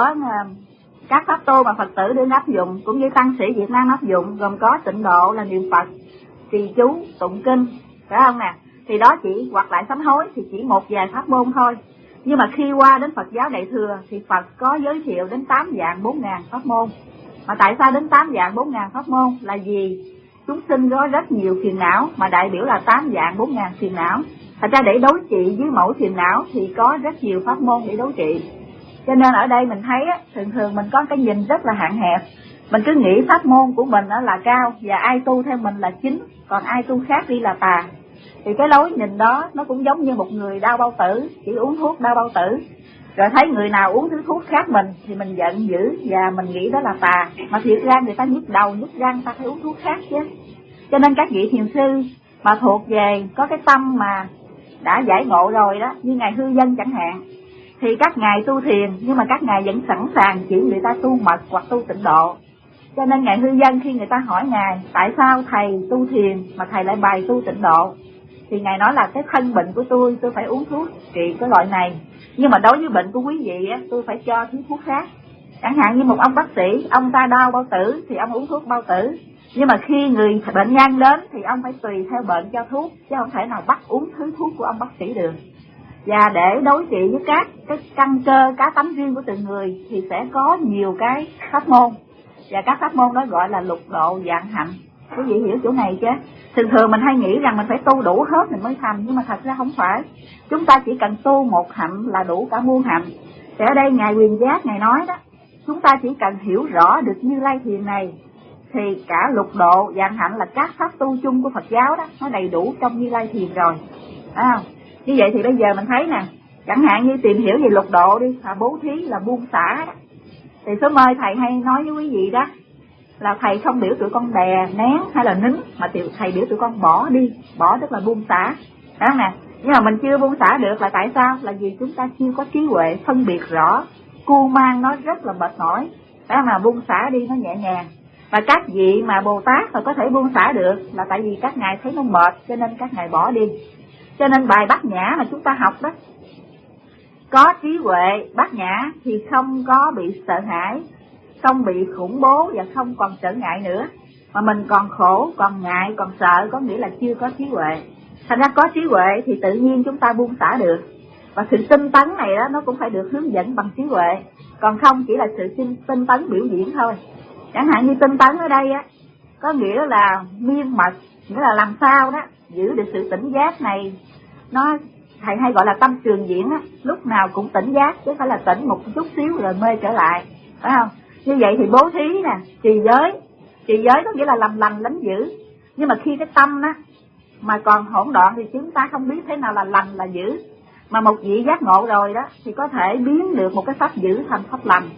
các pháp tu mà Phật tử đương áp dụng cũng như tăng sĩ Việt Nam áp dụng gồm có tịnh độ là niệm Phật, trì chú, tụng kinh, phải không nè? Thì đó chỉ hoặc lại sám hối thì chỉ một vài pháp môn thôi. Nhưng mà khi qua đến Phật giáo Đại Thừa thì Phật có giới thiệu đến tám vạn bốn ngàn pháp môn. Mà tại sao đến tám vạn bốn ngàn pháp môn? Là vì chúng sinh có rất nhiều phiền não, mà đại biểu là tám vạn bốn ngàn phiền não. Thật ra để đối trị với mỗi phiền não thì có rất nhiều pháp môn để đối trị. Cho nên ở đây mình thấy á, thường thường mình có cái nhìn rất là hạn hẹp. Mình cứ nghĩ pháp môn của mình là cao và ai tu theo mình là chính, còn ai tu khác đi là tà. Thì cái lối nhìn đó nó cũng giống như một người đau bao tử, chỉ uống thuốc đau bao tử, rồi thấy người nào uống thứ thuốc khác mình thì mình giận dữ và mình nghĩ đó là tà. Mà thiệt ra người ta nhức đầu, nhức răng, ta phải uống thuốc khác chứ. Cho nên các vị thiền sư mà thuộc về có cái tâm mà đã giải ngộ rồi đó, như Ngài Hư Dân chẳng hạn, thì các ngài tu thiền nhưng mà các ngài vẫn sẵn sàng chỉ người ta tu mật hoặc tu tịnh độ. Cho nên Ngài Hư Dân khi người ta hỏi Ngài tại sao thầy tu thiền mà thầy lại bài tu tịnh độ, thì Ngài nói là cái thân bệnh của tôi, tôi phải uống thuốc trị cái loại này, nhưng mà đối với bệnh của quý vị á, tôi phải cho thứ thuốc khác. Chẳng hạn như một ông bác sĩ, ông ta đau bao tử thì ông uống thuốc bao tử, nhưng mà khi người bệnh nhân đến thì ông phải tùy theo bệnh cho thuốc, chứ không thể nào bắt uống thứ thuốc của ông bác sĩ được. Và để đối trị với các cái căn cơ, cá tánh riêng của từng người thì sẽ có nhiều cái pháp môn, và các pháp môn đó gọi là lục độ vạn hạnh. Quý vị hiểu chỗ này chứ? Thường thường mình hay nghĩ rằng mình phải tu đủ hết mình mới thành, nhưng mà thật ra không phải. Chúng ta chỉ cần tu một hạnh là đủ cả muôn hạnh. Thì ở đây Ngài Quyền Giác Ngài nói đó, chúng ta chỉ cần hiểu rõ được Như Lai thiền này thì cả lục độ vạn hạnh là các pháp tu chung của Phật giáo đó, nó đầy đủ trong Như Lai thiền rồi. À, như vậy thì bây giờ mình thấy nè, chẳng hạn như tìm hiểu về lục độ đi, là bố thí là buông xả đó. Thì số mơi thầy hay nói với quý vị đó là thầy không biểu tụi con đè nén hay là nín, mà thầy biểu tụi con bỏ đi. Bỏ tức là buông xả đó nè. Nhưng mà mình chưa buông xả được là tại sao? Là vì chúng ta chưa có trí huệ phân biệt rõ, cu mang nó rất là mệt mỏi, đó mà buông xả đi nó nhẹ nhàng. Và các vị mà Bồ Tát mà có thể buông xả được là tại vì các ngài thấy nó mệt cho nên các ngài bỏ đi. Cho nên bài Bát Nhã mà chúng ta học đó, có trí huệ Bát Nhã thì không có bị sợ hãi, không bị khủng bố và không còn trở ngại nữa. Mà mình còn khổ, còn ngại, còn sợ có nghĩa là chưa có trí huệ. Thành ra có trí huệ thì tự nhiên chúng ta buông xả được. Và sự tinh tấn này đó nó cũng phải được hướng dẫn bằng trí huệ, còn không chỉ là sự tinh, tinh tấn biểu diễn thôi. Chẳng hạn như tinh tấn ở đây á, có nghĩa là miên mật, nghĩa là làm sao đó giữ được sự tỉnh giác này. Nó thầy hay gọi là tâm trường diễn á, lúc nào cũng tỉnh giác, chứ phải là tỉnh một chút xíu rồi mê trở lại, phải không? Như vậy thì bố thí nè, trì giới, trì giới có nghĩa là làm lành lánh dữ. Nhưng mà khi cái tâm á mà còn hỗn loạn thì chúng ta không biết thế nào là lành là dữ. Mà một vị giác ngộ rồi đó thì có thể biến được một cái pháp dữ thành pháp lành.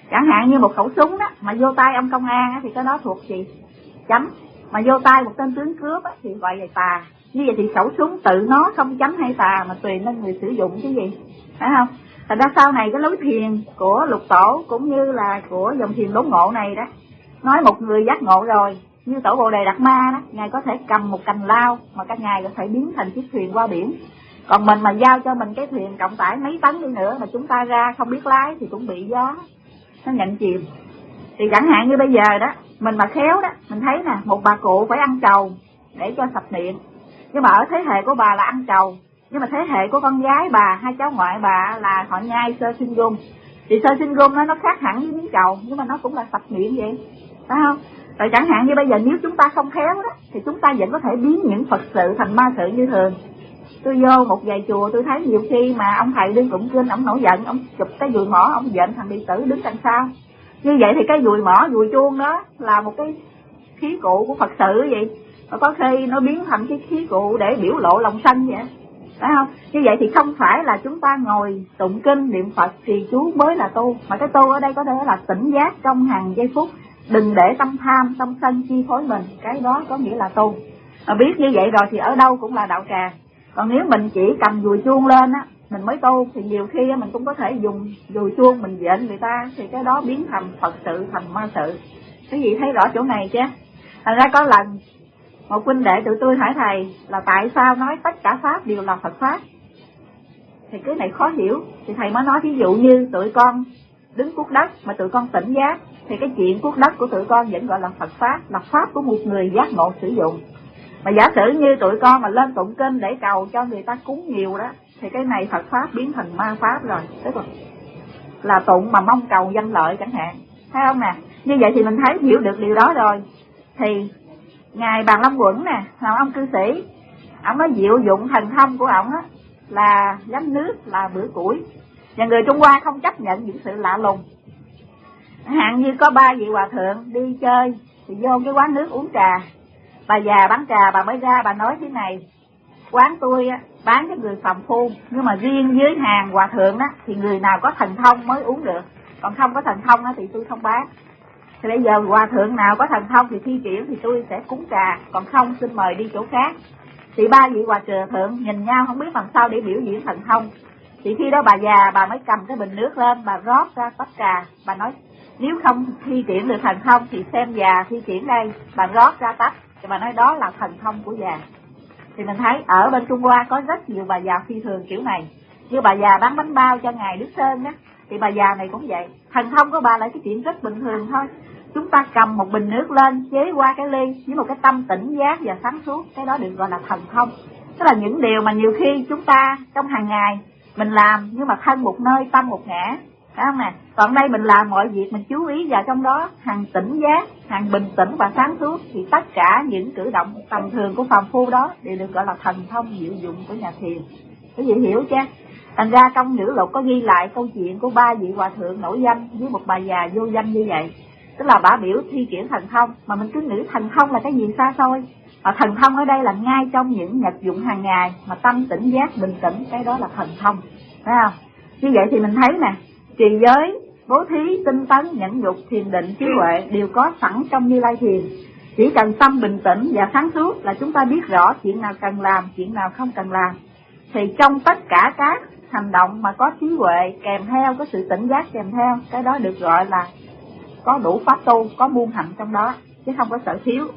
Chẳng hạn như một khẩu súng đó mà vô tay ông công an á, thì cái đó thuộc gì? Chánh. Mà vô tay một tên tướng cướp á, thì gọi là tà. Như vậy thì khẩu súng tự nó không chánh hay tà, mà tùy lên người sử dụng cái gì, phải không? Thành ra sau này cái lối thiền của Lục Tổ cũng như là của dòng thiền đốn ngộ này đó, nói một người giác ngộ rồi, như Tổ Bồ Đề Đạt Ma đó, ngài có thể cầm một cành lao mà các ngài có thể biến thành chiếc thuyền qua biển. Còn mình mà giao cho mình cái thuyền trọng tải mấy tấn đi nữa mà chúng ta ra không biết lái thì cũng bị gió nó nhận chìm. Thì chẳng hạn như bây giờ đó, mình mà khéo đó, mình thấy nè, một bà cụ phải ăn trầu để cho sạch miệng, nhưng mà ở thế hệ của bà là ăn trầu, nhưng mà thế hệ của con gái bà hay cháu ngoại bà là họ nhai sơ sinh gum. Thì sơ sinh gum nó nó khác hẳn với miếng trầu, nhưng mà nó cũng là sạch miệng vậy, phải không? Rồi chẳng hạn như bây giờ nếu chúng ta không khéo đó, thì chúng ta vẫn có thể biến những Phật sự thành ma sự như thường. Tôi vô một vài chùa tôi thấy nhiều khi mà ông thầy đi tụng kinh, ông nổi giận, ông chụp cái dùi mỏ, ông dện thằng đệ tử đứng đằng sau. Như vậy thì cái dùi mỏ, dùi chuông đó là một cái khí cụ của Phật sự vậy. Và có khi nó biến thành cái khí cụ để biểu lộ lòng sân vậy, phải không? Như vậy thì không phải là chúng ta ngồi tụng kinh niệm Phật trì chú mới là tu, mà cái tu ở đây có thể là tỉnh giác trong hàng giây phút, đừng để tâm tham tâm sân chi phối mình, cái đó có nghĩa là tu. Mà biết như vậy rồi thì ở đâu cũng là đạo tràng. Còn nếu mình chỉ cầm dùi chuông lên á mình mới tu, thì nhiều khi mình cũng có thể dùng dùi chuông mình dện người ta, thì cái đó biến thành Phật sự thành ma sự. Cái gì thấy rõ chỗ này chứ? Thành ra có lần một huynh đệ tụi tôi hỏi thầy là tại sao nói tất cả pháp đều là Phật pháp. Thì cái này khó hiểu. Thì thầy mới nói ví dụ như tụi con đứng cuốc đất mà tụi con tỉnh giác, thì cái chuyện cuốc đất của tụi con vẫn gọi là Phật pháp, là pháp của một người giác ngộ sử dụng. Mà giả sử như tụi con mà lên tụng kinh để cầu cho người ta cúng nhiều đó, thì cái này Phật pháp biến thành ma pháp rồi, tức là, là tụng mà mong cầu danh lợi chẳng hạn, thấy không nè? Như vậy thì mình thấy hiểu được điều đó rồi. Thì ngài Bàn Long Quẩn nè, là ông cư sĩ, ông nói diệu dụng thần thông của ông á là gánh nước, là bữa củi. Và người Trung Hoa không chấp nhận những sự lạ lùng. Hạn như có ba vị hòa thượng đi chơi thì vô cái quán nước uống trà. Bà già bán trà bà mới ra bà nói thế này: quán tôi á bán cho người phàm phu, nhưng mà riêng với hàng hòa thượng đó thì người nào có thần thông mới uống được, còn không có thần thông đó thì tôi không bán. Thì bây giờ hòa thượng nào có thần thông thì thi triển thì tôi sẽ cúng trà, còn không xin mời đi chỗ khác. Thì ba vị hòa thượng nhìn nhau không biết làm sao để biểu diễn thần thông. Thì khi đó bà già bà mới cầm cái bình nước lên, bà rót ra tách trà, bà nói nếu không thi triển được thần thông thì xem già thi triển đây. Bà rót ra tách, thì bà nói đó là thần thông của già. Thì mình thấy ở bên Trung Hoa có rất nhiều bà già phi thường kiểu này. Như bà già bán bánh bao cho ngài Đức Sơn đó, thì bà già này cũng vậy. Thần thông của bà là cái chuyện rất bình thường thôi. Chúng ta cầm một bình nước lên, chế qua cái ly với một cái tâm tỉnh giác và sáng suốt, cái đó được gọi là thần thông. Tức là những điều mà nhiều khi chúng ta trong hàng ngày mình làm, nhưng mà thân một nơi tâm một ngã, phải không nè? Còn đây mình làm mọi việc mình chú ý vào trong đó, hàng tỉnh giác, hàng bình tĩnh và sáng suốt, thì tất cả những cử động tầm thường của phàm phu đó đều được gọi là thần thông diệu dụng của nhà thiền. Cái gì hiểu chứ? Thành ra trong Nhữ Lục có ghi lại câu chuyện của ba vị hòa thượng nổi danh với một bà già vô danh như vậy. Tức là bả biểu thi triển thần thông, mà mình cứ nghĩ thần thông là cái gì xa xôi. Mà thần thông ở đây là ngay trong những nhật dụng hàng ngày, mà tâm tỉnh giác bình tĩnh, cái đó là thần thông, phải không? Như vậy thì mình thấy nè, trì giới, bố thí, tinh tấn, nhẫn nhục, thiền định, trí huệ đều có sẵn trong Như Lai Thiền. Chỉ cần tâm bình tĩnh và sáng suốt là chúng ta biết rõ chuyện nào cần làm, chuyện nào không cần làm. Thì trong tất cả các hành động mà có trí huệ kèm theo, có sự tỉnh giác kèm theo, cái đó được gọi là có đủ pháp tu, có muôn hạnh trong đó, chứ không có sợ thiếu.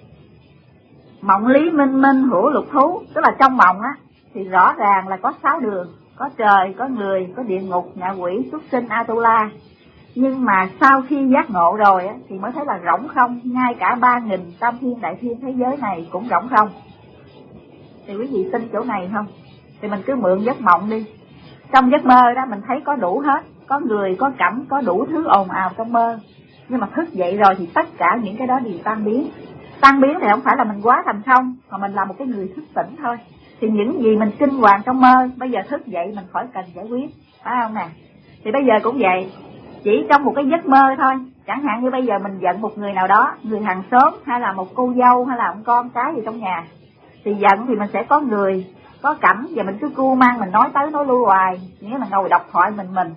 Mộng lý minh minh hữu lục thú, tức là trong mộng á thì rõ ràng là có sáu đường, có trời, có người, có địa ngục, ngạ quỷ, súc sinh, Atula. Nhưng mà sau khi giác ngộ rồi á thì mới thấy là rỗng không, ngay cả ba nghìn tam thiên đại thiên thế giới này cũng rỗng không. Thì quý vị tin chỗ này không? Thì mình cứ mượn giấc mộng đi. Trong giấc mơ đó mình thấy có đủ hết, có người, có cảnh, có đủ thứ ồn ào trong mơ. Nhưng mà thức dậy rồi thì tất cả những cái đó đều tan biến. Tan biến thì không phải là mình quá thành không, mà mình là một cái người thức tỉnh thôi. Thì những gì mình kinh hoàng trong mơ, bây giờ thức dậy mình khỏi cần giải quyết, phải không nè? Thì bây giờ cũng vậy, chỉ trong một cái giấc mơ thôi. Chẳng hạn như bây giờ mình giận một người nào đó, người hàng xóm, hay là một cô dâu, hay là một con cái gì trong nhà. Thì giận thì mình sẽ có người, có cảnh, và mình cứ cu mang mình nói tới nói lui hoài, nghĩa là ngồi độc thoại mình mình.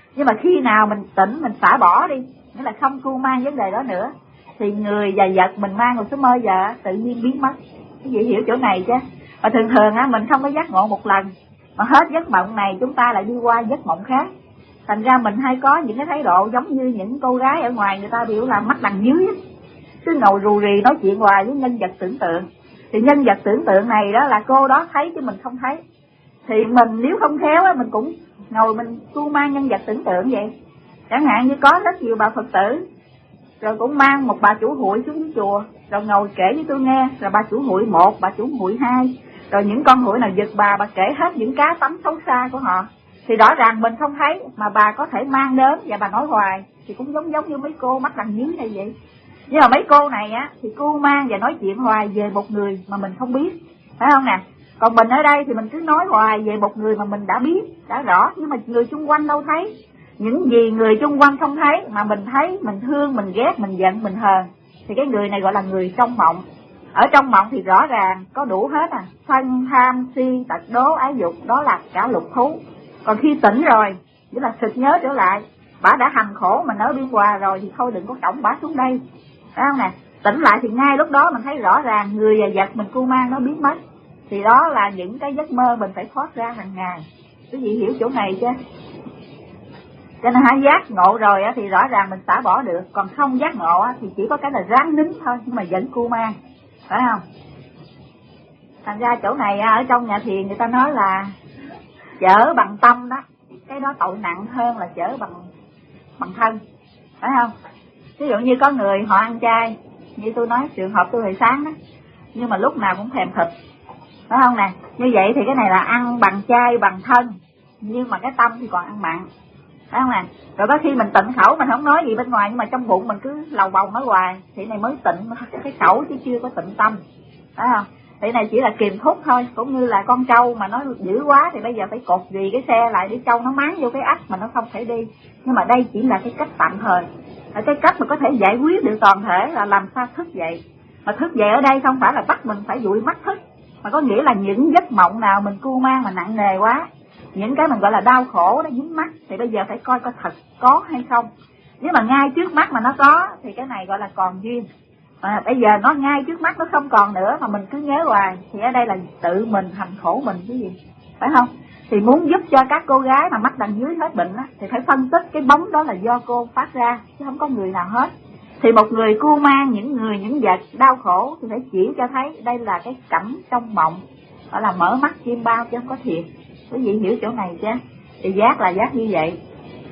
Nhưng mà khi nào mình tỉnh, mình xả bỏ đi, nghĩa là không cu mang vấn đề đó nữa, thì người và vật mình mang vào giấc mơ giờ tự nhiên biến mất. Quý vị hiểu chỗ này chứ? Và thường thường á, mình không có giác ngộ một lần, mà hết giấc mộng này chúng ta lại đi qua giấc mộng khác. Thành ra mình hay có những cái thái độ giống như những cô gái ở ngoài người ta biểu là mắt đằng dưới á, cứ ngồi rù rì nói chuyện hoài với nhân vật tưởng tượng. Thì nhân vật tưởng tượng này đó là cô đó thấy chứ mình không thấy. Thì mình nếu không khéo á, mình cũng ngồi mình cu mang nhân vật tưởng tượng vậy. Chẳng hạn như có rất nhiều bà Phật tử, rồi cũng mang một bà chủ hụi xuống dưới chùa, rồi ngồi kể với tôi nghe, rồi bà chủ hụi một, bà chủ hụi hai, rồi những con hụi nào giật bà, bà kể hết những cá tánh xấu xa của họ. Thì rõ ràng mình không thấy, mà bà có thể mang đến và bà nói hoài, thì cũng giống giống như mấy cô mắt đằng dưới này vậy. Nhưng mà mấy cô này á, thì cô mang và nói chuyện hoài về một người mà mình không biết, phải không nè? Còn mình ở đây thì mình cứ nói hoài về một người mà mình đã biết, đã rõ, nhưng mà người xung quanh đâu thấy. Những gì người xung quanh không thấy mà mình thấy, mình thương, mình ghét, mình giận, mình hờn, thì cái người này gọi là người trong mộng. Ở trong mộng thì rõ ràng có đủ hết à, sân, tham, si, tật, đố, ái dục, đó là cả lục thú. Còn khi tỉnh rồi, nghĩa là sực nhớ trở lại, bả đã hành khổ mình ở biên hòa rồi thì thôi đừng có cõng bả xuống đây, phải không nè? Tỉnh lại thì ngay lúc đó mình thấy rõ ràng người và vật mình cu mang nó biến mất. Thì đó là những cái giấc mơ mình phải thoát ra hàng ngày. Quý vị hiểu chỗ này chứ? Cho nên hả, giác ngộ rồi á thì rõ ràng mình xả bỏ được. Còn không giác ngộ á thì chỉ có cái là ráng nín thôi, nhưng mà vẫn cu mang, phải không? Thành ra chỗ này ở trong nhà thiền người ta nói là chở bằng tâm đó, cái đó tội nặng hơn là chở bằng bằng thân, phải không? Ví dụ như có người họ ăn chay, như tôi nói trường hợp tôi hồi sáng đó, nhưng mà lúc nào cũng thèm thịt, phải không nè? Như vậy thì cái này là ăn bằng chay bằng thân, nhưng mà cái tâm thì còn ăn mặn, phải không nè? Rồi có khi mình tịnh khẩu mình không nói gì bên ngoài, nhưng mà trong bụng mình cứ lầu bầu nói hoài, thì này mới tịnh cái khẩu chứ chưa có tịnh tâm, phải không? Thì này chỉ là kiềm thúc thôi. Cũng như là con trâu mà nó dữ quá thì bây giờ phải cột gì cái xe lại để trâu nó máng vô cái ách mà nó không thể đi. Nhưng mà đây chỉ là cái cách tạm thời, là cái cách mà có thể giải quyết được toàn thể là làm sao thức dậy. Mà thức dậy ở đây không phải là bắt mình phải dụi mắt thức, mà có nghĩa là những giấc mộng nào mình cu mang mà nặng nề quá, những cái mình gọi là đau khổ nó dính mắt, thì bây giờ phải coi coi thật có hay không. Nếu mà ngay trước mắt mà nó có thì cái này gọi là còn duyên. Mà bây giờ nó ngay trước mắt nó không còn nữa mà mình cứ nhớ hoài, thì ở đây là tự mình hành khổ mình chứ gì, phải không? Thì muốn giúp cho các cô gái mà mắt đằng dưới hết bệnh á, thì phải phân tích cái bóng đó là do cô phát ra, chứ không có người nào hết. Thì một người cu mang những người những vật đau khổ thì phải chỉ cho thấy đây là cái cảnh trong mộng, gọi là mở mắt chiêm bao chứ không có thiệt. Quý vị hiểu chỗ này chứ? Thì giác là giác như vậy.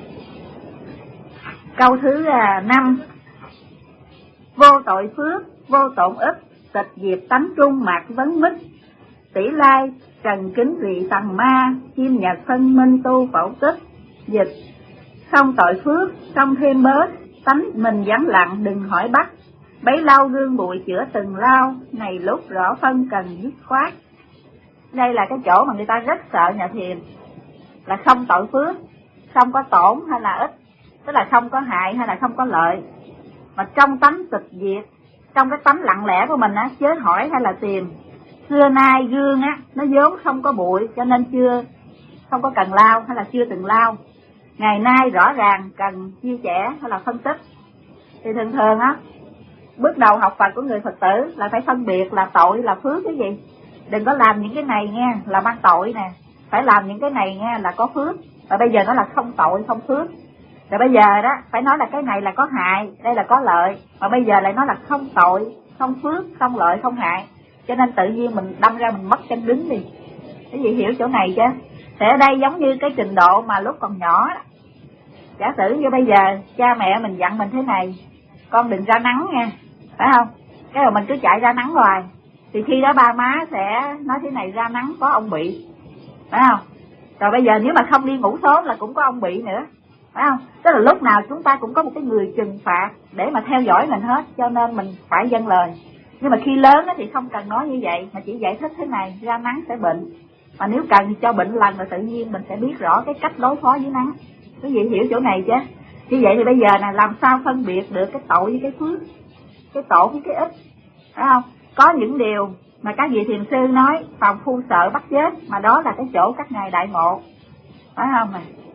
Câu thứ năm: vô tội phước, vô tổn ích, tịch diệt tánh trung mạc vấn mít, tỷ lai trần kính vị tầng ma, chim nhật phân minh tu phẫu tích. Dịch: không tội phước, không thêm bớt, tánh mình vắng lặng đừng hỏi bắt, bấy lâu gương bụi chữa từng lao, này lúc rõ phân cần dứt khoát. Đây là cái chỗ mà người ta rất sợ nhà thiền, là không tội phước, không có tổn hay là ích, tức là không có hại hay là không có lợi. Mà trong tánh tịch diệt, trong cái tánh lặng lẽ của mình á, chớ hỏi hay là tìm. Xưa nay gương á, nó vốn không có bụi, cho nên chưa không có cần lao hay là chưa từng lao. Ngày nay rõ ràng cần chia sẻ hay là phân tích. Thì thường thường á, bước đầu học Phật của người Phật tử là phải phân biệt là tội là phước cái gì. Đừng có làm những cái này nghe là mang tội nè, phải làm những cái này nghe là có phước. Và bây giờ nó là không tội không phước. Rồi bây giờ đó phải nói là cái này là có hại, đây là có lợi, mà bây giờ lại nói là không tội, không phước, không lợi, không hại. Cho nên tự nhiên mình đâm ra mình mất chân đứng đi. Cái gì hiểu chỗ này chứ? Thì ở đây giống như cái trình độ mà lúc còn nhỏ đó. Giả sử như bây giờ cha mẹ mình dặn mình thế này: con đừng ra nắng nha, phải không? Cái rồi mình cứ chạy ra nắng hoài, thì khi đó ba má sẽ nói thế này: ra nắng có ông bị, phải không? Rồi bây giờ nếu mà không đi ngủ sớm là cũng có ông bị nữa, phải không? Tức là lúc nào chúng ta cũng có một cái người trừng phạt để mà theo dõi mình hết, cho nên mình phải vâng lời. Nhưng mà khi lớn thì không cần nói như vậy, mà chỉ giải thích thế này: ra nắng sẽ bệnh, mà nếu cần thì cho bệnh lần, rồi tự nhiên mình sẽ biết rõ cái cách đối phó với nắng. Quý vị hiểu chỗ này chứ? Như vậy thì bây giờ là làm sao phân biệt được cái tội với cái phước, cái tội với cái ích, phải không? Có những điều mà các vị thiền sư nói phàm phu sợ bắt chết, mà đó là cái chỗ các ngài đại ngộ, phải không này?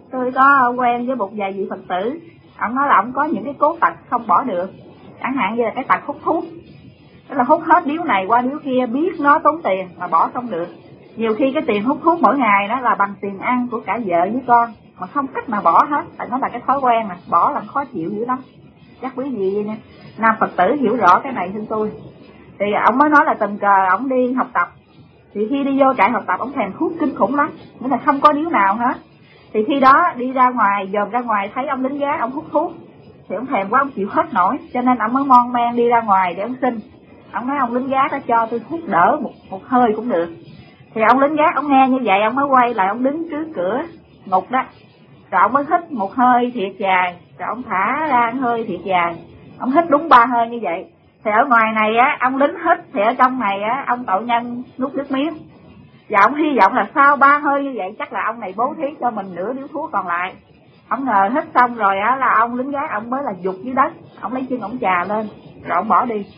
tôi có quen với một vài vị Phật tử, ông nói là ông có những cái cố tật không bỏ được, chẳng hạn như là cái tật hút thuốc, tức là hút hết điếu này qua điếu kia, biết nó tốn tiền mà bỏ không được. Nhiều khi cái tiền hút thuốc mỗi ngày đó là bằng tiền ăn của cả vợ với con, mà không cách nào bỏ hết, tại nó là cái thói quen mà bỏ là khó chịu dữ lắm. Chắc quý vị nha, nam Phật tử hiểu rõ cái này hơn tôi. Thì ông mới nói là tình cờ ông đi học tập, thì khi đi vô trại học tập ông thèm thuốc kinh khủng lắm, nghĩa là không có điếu nào hết. Thì khi đó đi ra ngoài, dòm ra ngoài thấy ông lính gác ông hút thuốc, thì ông thèm quá, ông chịu hết nổi, cho nên ông mới mon men đi ra ngoài để ông xin. Ông nói ông lính gác đó cho tôi hút đỡ một, một hơi cũng được. Thì ông lính gác ông nghe như vậy, ông mới quay lại, ông đứng trước cửa ngục đó, rồi ông mới hít một hơi thiệt dài, rồi ông thả ra hơi thiệt dài, ông hít đúng ba hơi như vậy. Thì ở ngoài này á, ông lính hít, thì ở trong này á, ông tội nhân nuốt nước miếng. Và ông hy vọng là sau ba hơi như vậy chắc là ông này bố thí cho mình nửa điếu thuốc còn lại. Ông ngờ hít xong rồi á là ông lính gác ông mới là giục dưới đất, ông lấy chân ông chà lên, rồi ông bỏ đi.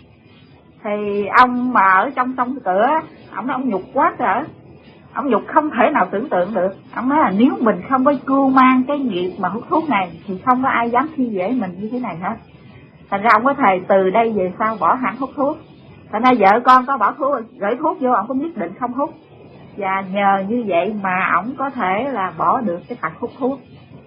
Thì ông mà ở trong sông cửa, ông nói ông nhục quá trời, ông nhục không thể nào tưởng tượng được. Ông nói là nếu mình không có cưu mang cái nghiệp mà hút thuốc này thì không có ai dám khi dễ mình như thế này hết. Thành ra ông có thề từ đây về sau bỏ hẳn hút thuốc. Thành ra vợ con có bỏ thuốc, gửi thuốc vô, ông cũng nhất định không hút. Và nhờ như vậy mà ổng có thể là bỏ được cái tật hút thuốc.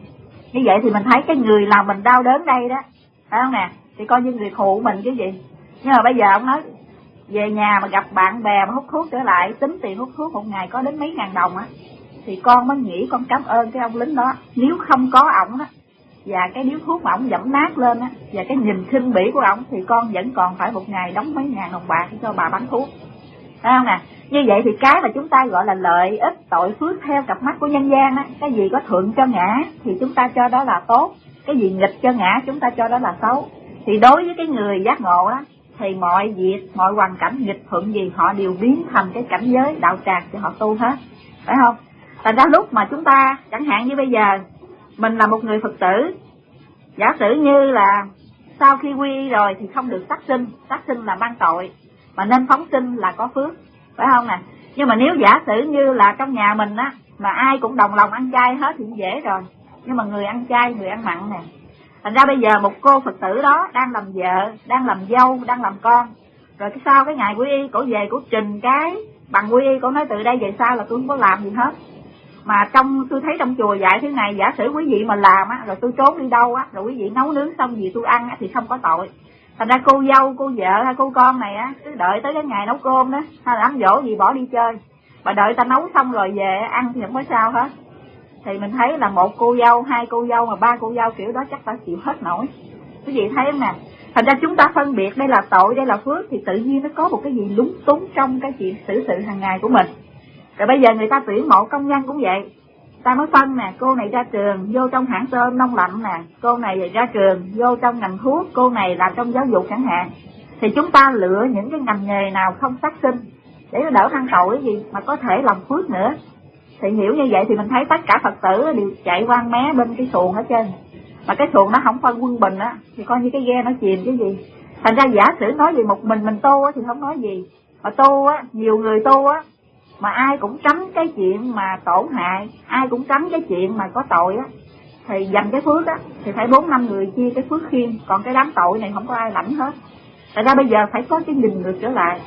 Như vậy thì mình thấy cái người làm mình đau đớn đây đó, phải không nè, thì coi như người phụ mình chứ gì. Nhưng mà bây giờ ông nói về nhà mà gặp bạn bè mà hút thuốc trở lại, tính tiền hút thuốc một ngày có đến mấy ngàn đồng á, thì con mới nghĩ con cảm ơn cái ông lính đó. Nếu không có ổng á, và cái điếu thuốc mà ổng dẫm nát lên á, và cái nhìn khinh bỉ của ổng, thì con vẫn còn phải một ngày đóng mấy ngàn đồng bạc cho bà bán thuốc, phải không nè. Như vậy thì cái mà chúng ta gọi là lợi ích tội phước theo cặp mắt của nhân gian á, cái gì có thuận cho ngã thì chúng ta cho đó là tốt, cái gì nghịch cho ngã chúng ta cho đó là xấu. Thì đối với cái người giác ngộ á, thì mọi việc, mọi hoàn cảnh nghịch thuận gì họ đều biến thành cái cảnh giới đạo tràng cho họ tu hết, phải không? Thành ra lúc mà chúng ta, chẳng hạn như bây giờ mình là một người Phật tử, giả sử như là sau khi quy y rồi thì không được sát sinh, sát sinh là mang tội, mà nên phóng sinh là có phước, phải không nè. Nhưng mà nếu giả sử như là trong nhà mình á, mà ai cũng đồng lòng ăn chay hết thì cũng dễ rồi. Nhưng mà người ăn chay, người ăn mặn nè. Thành ra bây giờ một cô Phật tử đó đang làm vợ, đang làm dâu, đang làm con, rồi cái sau cái ngày quy y cổ về cổ trình cái bằng quy y, cổ nói từ đây về sau là tôi không có làm gì hết. Mà trong tôi thấy trong chùa dạy thế này, giả sử quý vị mà làm á, rồi tôi trốn đi đâu á, rồi quý vị nấu nướng xong gì tôi ăn á, thì không có tội. Thành ra cô dâu, cô vợ hay cô con này á, cứ đợi tới cái ngày nấu cơm đó, hay là đám dỗ gì bỏ đi chơi, mà đợi ta nấu xong rồi về ăn thì không có sao hết. Thì mình thấy là một cô dâu, hai cô dâu mà ba cô dâu kiểu đó chắc ta chịu hết nổi. Quý vị thấy không nè? Thành ra chúng ta phân biệt đây là tội, đây là phước, thì tự nhiên nó có một cái gì lúng túng trong cái chuyện xử sự hàng ngày của mình. Rồi bây giờ người ta tuyển mộ công nhân cũng vậy, ta mới phân nè, cô này ra trường vô trong hãng tôm nông lạnh nè, cô này ra trường vô trong ngành thuốc, cô này làm trong giáo dục chẳng hạn. Thì chúng ta lựa những cái ngành nghề nào không sát sinh để nó đỡ ăn tội cái gì mà có thể làm phước nữa. Thì hiểu như vậy thì mình thấy tất cả Phật tử đều chạy quang mé bên cái xuồng hết trơn. Mà cái xuồng nó không phân quân bình á, thì coi như cái ghe nó chìm chứ gì. Thành ra giả sử nói về một mình mình tu á thì không nói gì. Mà tu á, nhiều người tu á, mà ai cũng tránh cái chuyện mà tổn hại, ai cũng tránh cái chuyện mà có tội á, thì dành cái phước á, thì phải bốn năm người chia cái phước khiên, còn cái đám tội này không có ai lãnh hết. Tại ra bây giờ phải có cái nhìn ngược trở lại,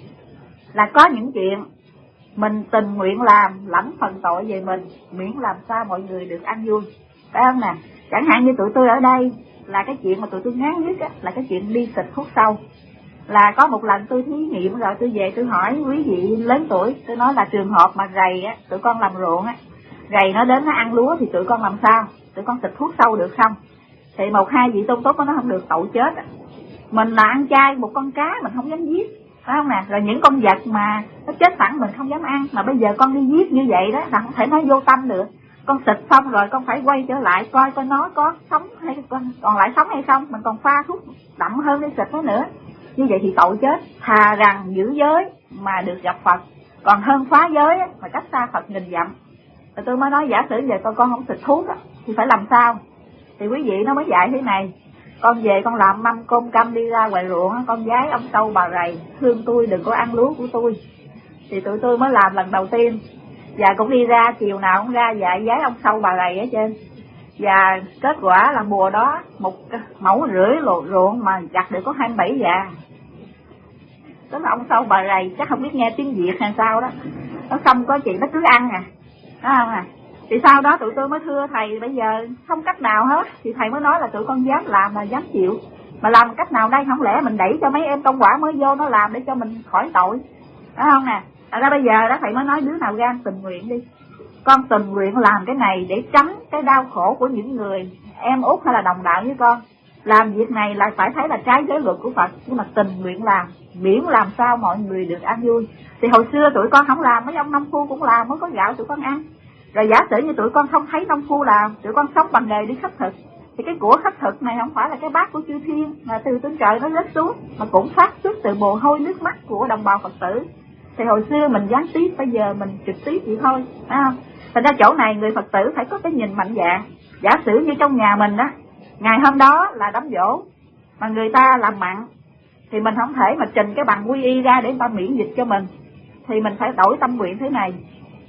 là có những chuyện mình tình nguyện làm, lãnh phần tội về mình, miễn làm sao mọi người được ăn vui, phải không nè. Chẳng hạn như tụi tôi ở đây, là cái chuyện mà tụi tôi ngán nhất á, là cái chuyện đi xịt thuốc sâu. Là có một lần tôi thí nghiệm rồi tôi về tôi hỏi quý vị lớn tuổi, tôi nói là trường hợp mà rầy á, tụi con làm ruộng á, rầy nó đến nó ăn lúa thì tụi con làm sao, tụi con xịt thuốc sâu được không? Thì một hai vị tôn túc nó không được, tội chết á. Mình là ăn chay, một con cá mình không dám giết, phải không nè. Rồi những con vật mà nó chết sẵn mình không dám ăn, mà bây giờ con đi giết như vậy đó là không thể nói vô tâm được. Con xịt xong rồi con phải quay trở lại coi coi nó có sống hay con còn lại sống hay không, mình còn pha thuốc đậm hơn để xịt nó nữa. Như vậy thì tội chết, thà rằng giữ giới mà được gặp Phật, còn hơn phá giới mà cách xa Phật nghìn dặm. Rồi tôi mới nói giả sử giờ con con không xịt thuốc á, thì phải làm sao? Thì quý vị nó mới dạy thế này: con về con làm mâm cơm canh đi ra ngoài ruộng, con giái ông sâu bà rầy, thương tôi đừng có ăn lúa của tôi. Thì tụi tôi mới làm lần đầu tiên. Và cũng đi ra, chiều nào cũng ra dạy giái ông sâu bà gầy ở trên. Và kết quả là mùa đó một mẫu rưỡi lột ruộng mà gặt được có hai mươi bảy già. Tức là ông sâu bà gầy chắc không biết nghe tiếng Việt hay sao đó. Nó không có chuyện nó cứ ăn à, đó không à. Thì sau đó tụi tôi mới thưa thầy, bây giờ không cách nào hết. Thì thầy mới nói là tụi con dám làm là dám chịu. Mà làm cách nào đây, không lẽ mình đẩy cho mấy em công quả mới vô nó làm để cho mình khỏi tội, đó không nè. Thật ra bây giờ đó thầy mới nói đứa nào gan tình nguyện đi. Con tình nguyện làm cái này để tránh cái đau khổ của những người em út hay là đồng đạo với con. Làm việc này là phải thấy là trái giới luật của Phật, nhưng mà tình nguyện làm, miễn làm sao mọi người được an vui. Thì hồi xưa tụi con không làm, mấy ông nông phu cũng làm, mới có gạo tụi con ăn. Rồi giả sử như tụi con không thấy nông phu làm, tụi con sống bằng nghề đi khất thực, thì cái của khất thực này không phải là cái bát của chư thiên mà từ trên trời nó rớt xuống, mà cũng phát xuất từ mồ hôi nước mắt của đồng bào Phật tử. Thì hồi xưa mình gián tiếp, bây giờ mình trực tiếp vậy thôi, phải không? Thành ra chỗ này người Phật tử phải có cái nhìn mạnh dạn. Giả sử như trong nhà mình á, ngày hôm đó là đám giỗ mà người ta làm mặn, thì mình không thể mà trình cái bằng quy y ra để người ta miễn dịch cho mình. Thì mình phải đổi tâm nguyện thế này,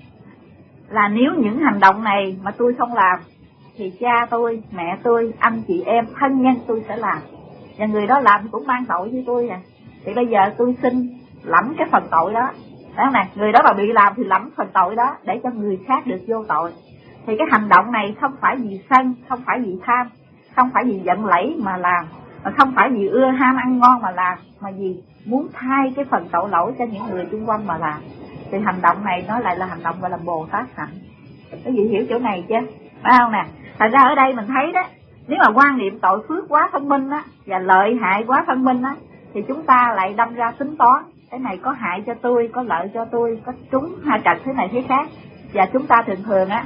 là nếu những hành động này mà tôi không làm thì cha tôi, mẹ tôi, anh chị em, thân nhân tôi sẽ làm, và người đó làm cũng mang tội với tôi à. Thì bây giờ tôi xin lẫm cái phần tội đó, đó này, người đó mà bị làm thì lẫm phần tội đó để cho người khác được vô tội. Thì cái hành động này không phải vì sân, không phải vì tham, không phải vì giận lẫy mà làm, mà không phải vì ưa ham ăn ngon mà làm, mà vì muốn thay cái phần tội lỗi cho những người xung quanh mà làm. Thì hành động này nó lại là hành động gọi là Bồ Tát hạnh. Cái gì hiểu chỗ này chứ, phải không nè? Thật ra ở đây mình thấy đó, nếu mà quan niệm tội phước quá phân minh á, và lợi hại quá phân minh á, thì chúng ta lại đâm ra tính toán, cái này có hại cho tôi, có lợi cho tôi, có trúng hai trật thế này thế khác. Và chúng ta thường thường á,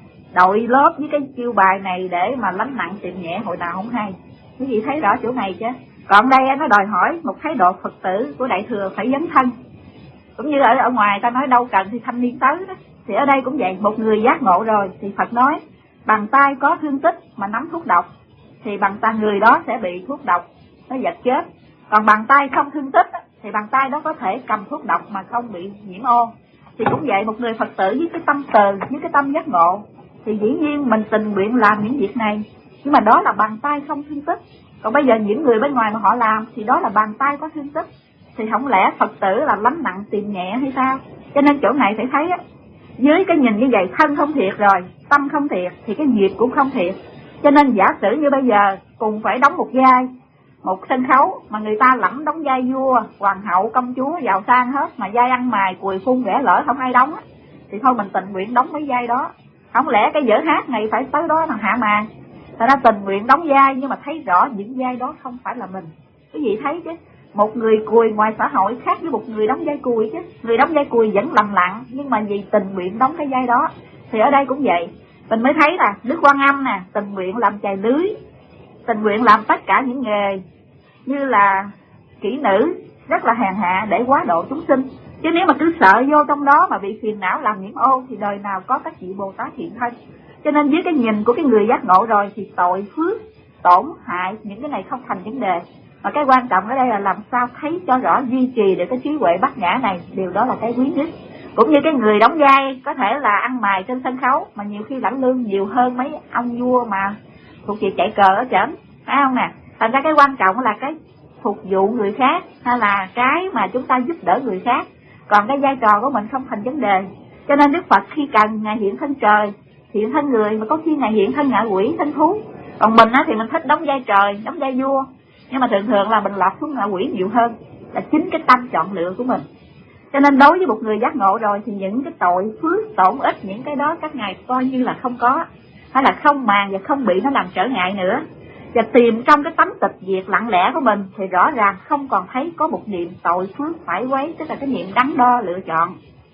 đội lớp với cái chiêu bài này để mà lánh nặng tiệm nhẹ hồi nào không hay. Quý vị thấy rõ chỗ này chứ? Còn đây nó đòi hỏi một thái độ Phật tử của Đại Thừa phải dấn thân. Cũng như ở ở ngoài ta nói đâu cần thì thanh niên tới đó. Thì ở đây cũng vậy, một người giác ngộ rồi thì Phật nói bàn tay có thương tích mà nắm thuốc độc thì bàn tay người đó sẽ bị thuốc độc nó giật chết. Còn bàn tay không thương tích thì bàn tay đó có thể cầm thuốc độc mà không bị nhiễm ô. Thì cũng vậy, một người Phật tử với cái tâm từ, với cái tâm giác ngộ thì dĩ nhiên mình tình nguyện làm những việc này, nhưng mà đó là bàn tay không thương tích. Còn bây giờ những người bên ngoài mà họ làm thì đó là bàn tay có thương tích. Thì không lẽ Phật tử là lánh nặng tìm nhẹ hay sao? Cho nên chỗ này phải thấy á, với cái nhìn như vậy, thân không thiệt rồi, tâm không thiệt thì cái nghiệp cũng không thiệt. Cho nên giả sử như bây giờ cùng phải đóng một vai, một sân khấu mà người ta lẫm đóng vai vua, hoàng hậu, công chúa, giàu sang hết, mà vai ăn mày, cùi phun ghẻ lỡ không ai đóng á, thì thôi mình tình nguyện đóng mấy vai đó. Không lẽ cái vở hát này phải tới đó thằng hạ màn. Thật ra tình nguyện đóng vai nhưng mà thấy rõ những vai đó không phải là mình. Cái gì thấy chứ? Một người cùi ngoài xã hội khác với một người đóng vai cùi chứ. Người đóng vai cùi vẫn lầm lặng, nhưng mà vì tình nguyện đóng cái vai đó. Thì ở đây cũng vậy, mình mới thấy là Đức Quan Âm nè, tình nguyện làm chài lưới, tình nguyện làm tất cả những nghề như là kỹ nữ, rất là hèn hạ để quá độ chúng sinh. Chứ nếu mà cứ sợ vô trong đó mà bị phiền não làm nhiễm ô thì đời nào có các vị Bồ Tát hiện thân. Cho nên dưới cái nhìn của cái người giác ngộ rồi thì tội phước, tổn hại, những cái này không thành vấn đề. Mà cái quan trọng ở đây là làm sao thấy cho rõ, duy trì được cái trí huệ bát nhã này, điều đó là cái quý nhất. Cũng như cái người đóng vai có thể là ăn mày trên sân khấu mà nhiều khi lãnh lương nhiều hơn mấy ông vua mà thuộc về chạy cờ ở trển, phải không nè? Thành ra cái quan trọng là cái phục vụ người khác hay là cái mà chúng ta giúp đỡ người khác. Còn cái vai trò của mình không thành vấn đề. Cho nên Đức Phật khi cần Ngài hiện thân trời, hiện thân người, mà có khi Ngài hiện thân ngạ quỷ, thân thú. Còn mình á thì mình thích đóng vai trời, đóng vai vua, nhưng mà thường thường là mình lọt xuống ngạ quỷ nhiều hơn, là chính cái tâm chọn lựa của mình. Cho nên đối với một người giác ngộ rồi thì những cái tội phước tổn ích, những cái đó các ngài coi như là không có, hay là không màng và không bị nó làm trở ngại nữa. Và tìm trong cái tánh tịch diệt lặng lẽ của mình thì rõ ràng không còn thấy có một niệm tội phước phải quấy, tức là cái niệm đắn đo lựa chọn.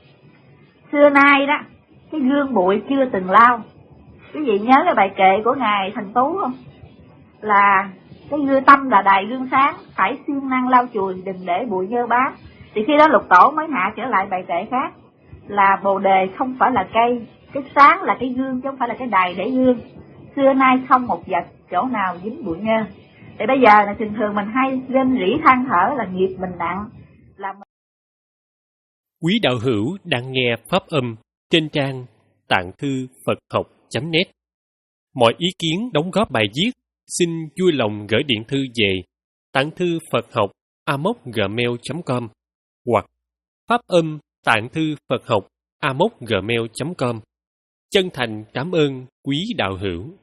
Xưa nay đó, cái gương bụi chưa từng lau. Quý vị nhớ cái bài kệ của Ngài Thành Tú không? Là cái gương tâm là đài gương sáng, phải siêng năng lau chùi, đừng để bụi nhơ bám. Thì khi đó Lục Tổ mới hạ trở lại bài kệ khác, là Bồ Đề không phải là cây, cái sáng là cái gương chứ không phải là cái đài để gương. Xưa nay không một vật, chỗ nào dính bụi nhơ. Thì bây giờ là thường thường mình hay rên rỉ than thở là nghiệp mình nặng. Là mình... Quý đạo hữu đang nghe pháp âm trên trang tạng thư Phật học chấm net. Mọi ý kiến đóng góp bài viết xin vui lòng gửi điện thư về tạng thư Phật học a m o c gmail chấm com hoặc phát âm tạng thư Phật học a m o c gmail chấm com. Chân thành cảm ơn quý đạo hữu.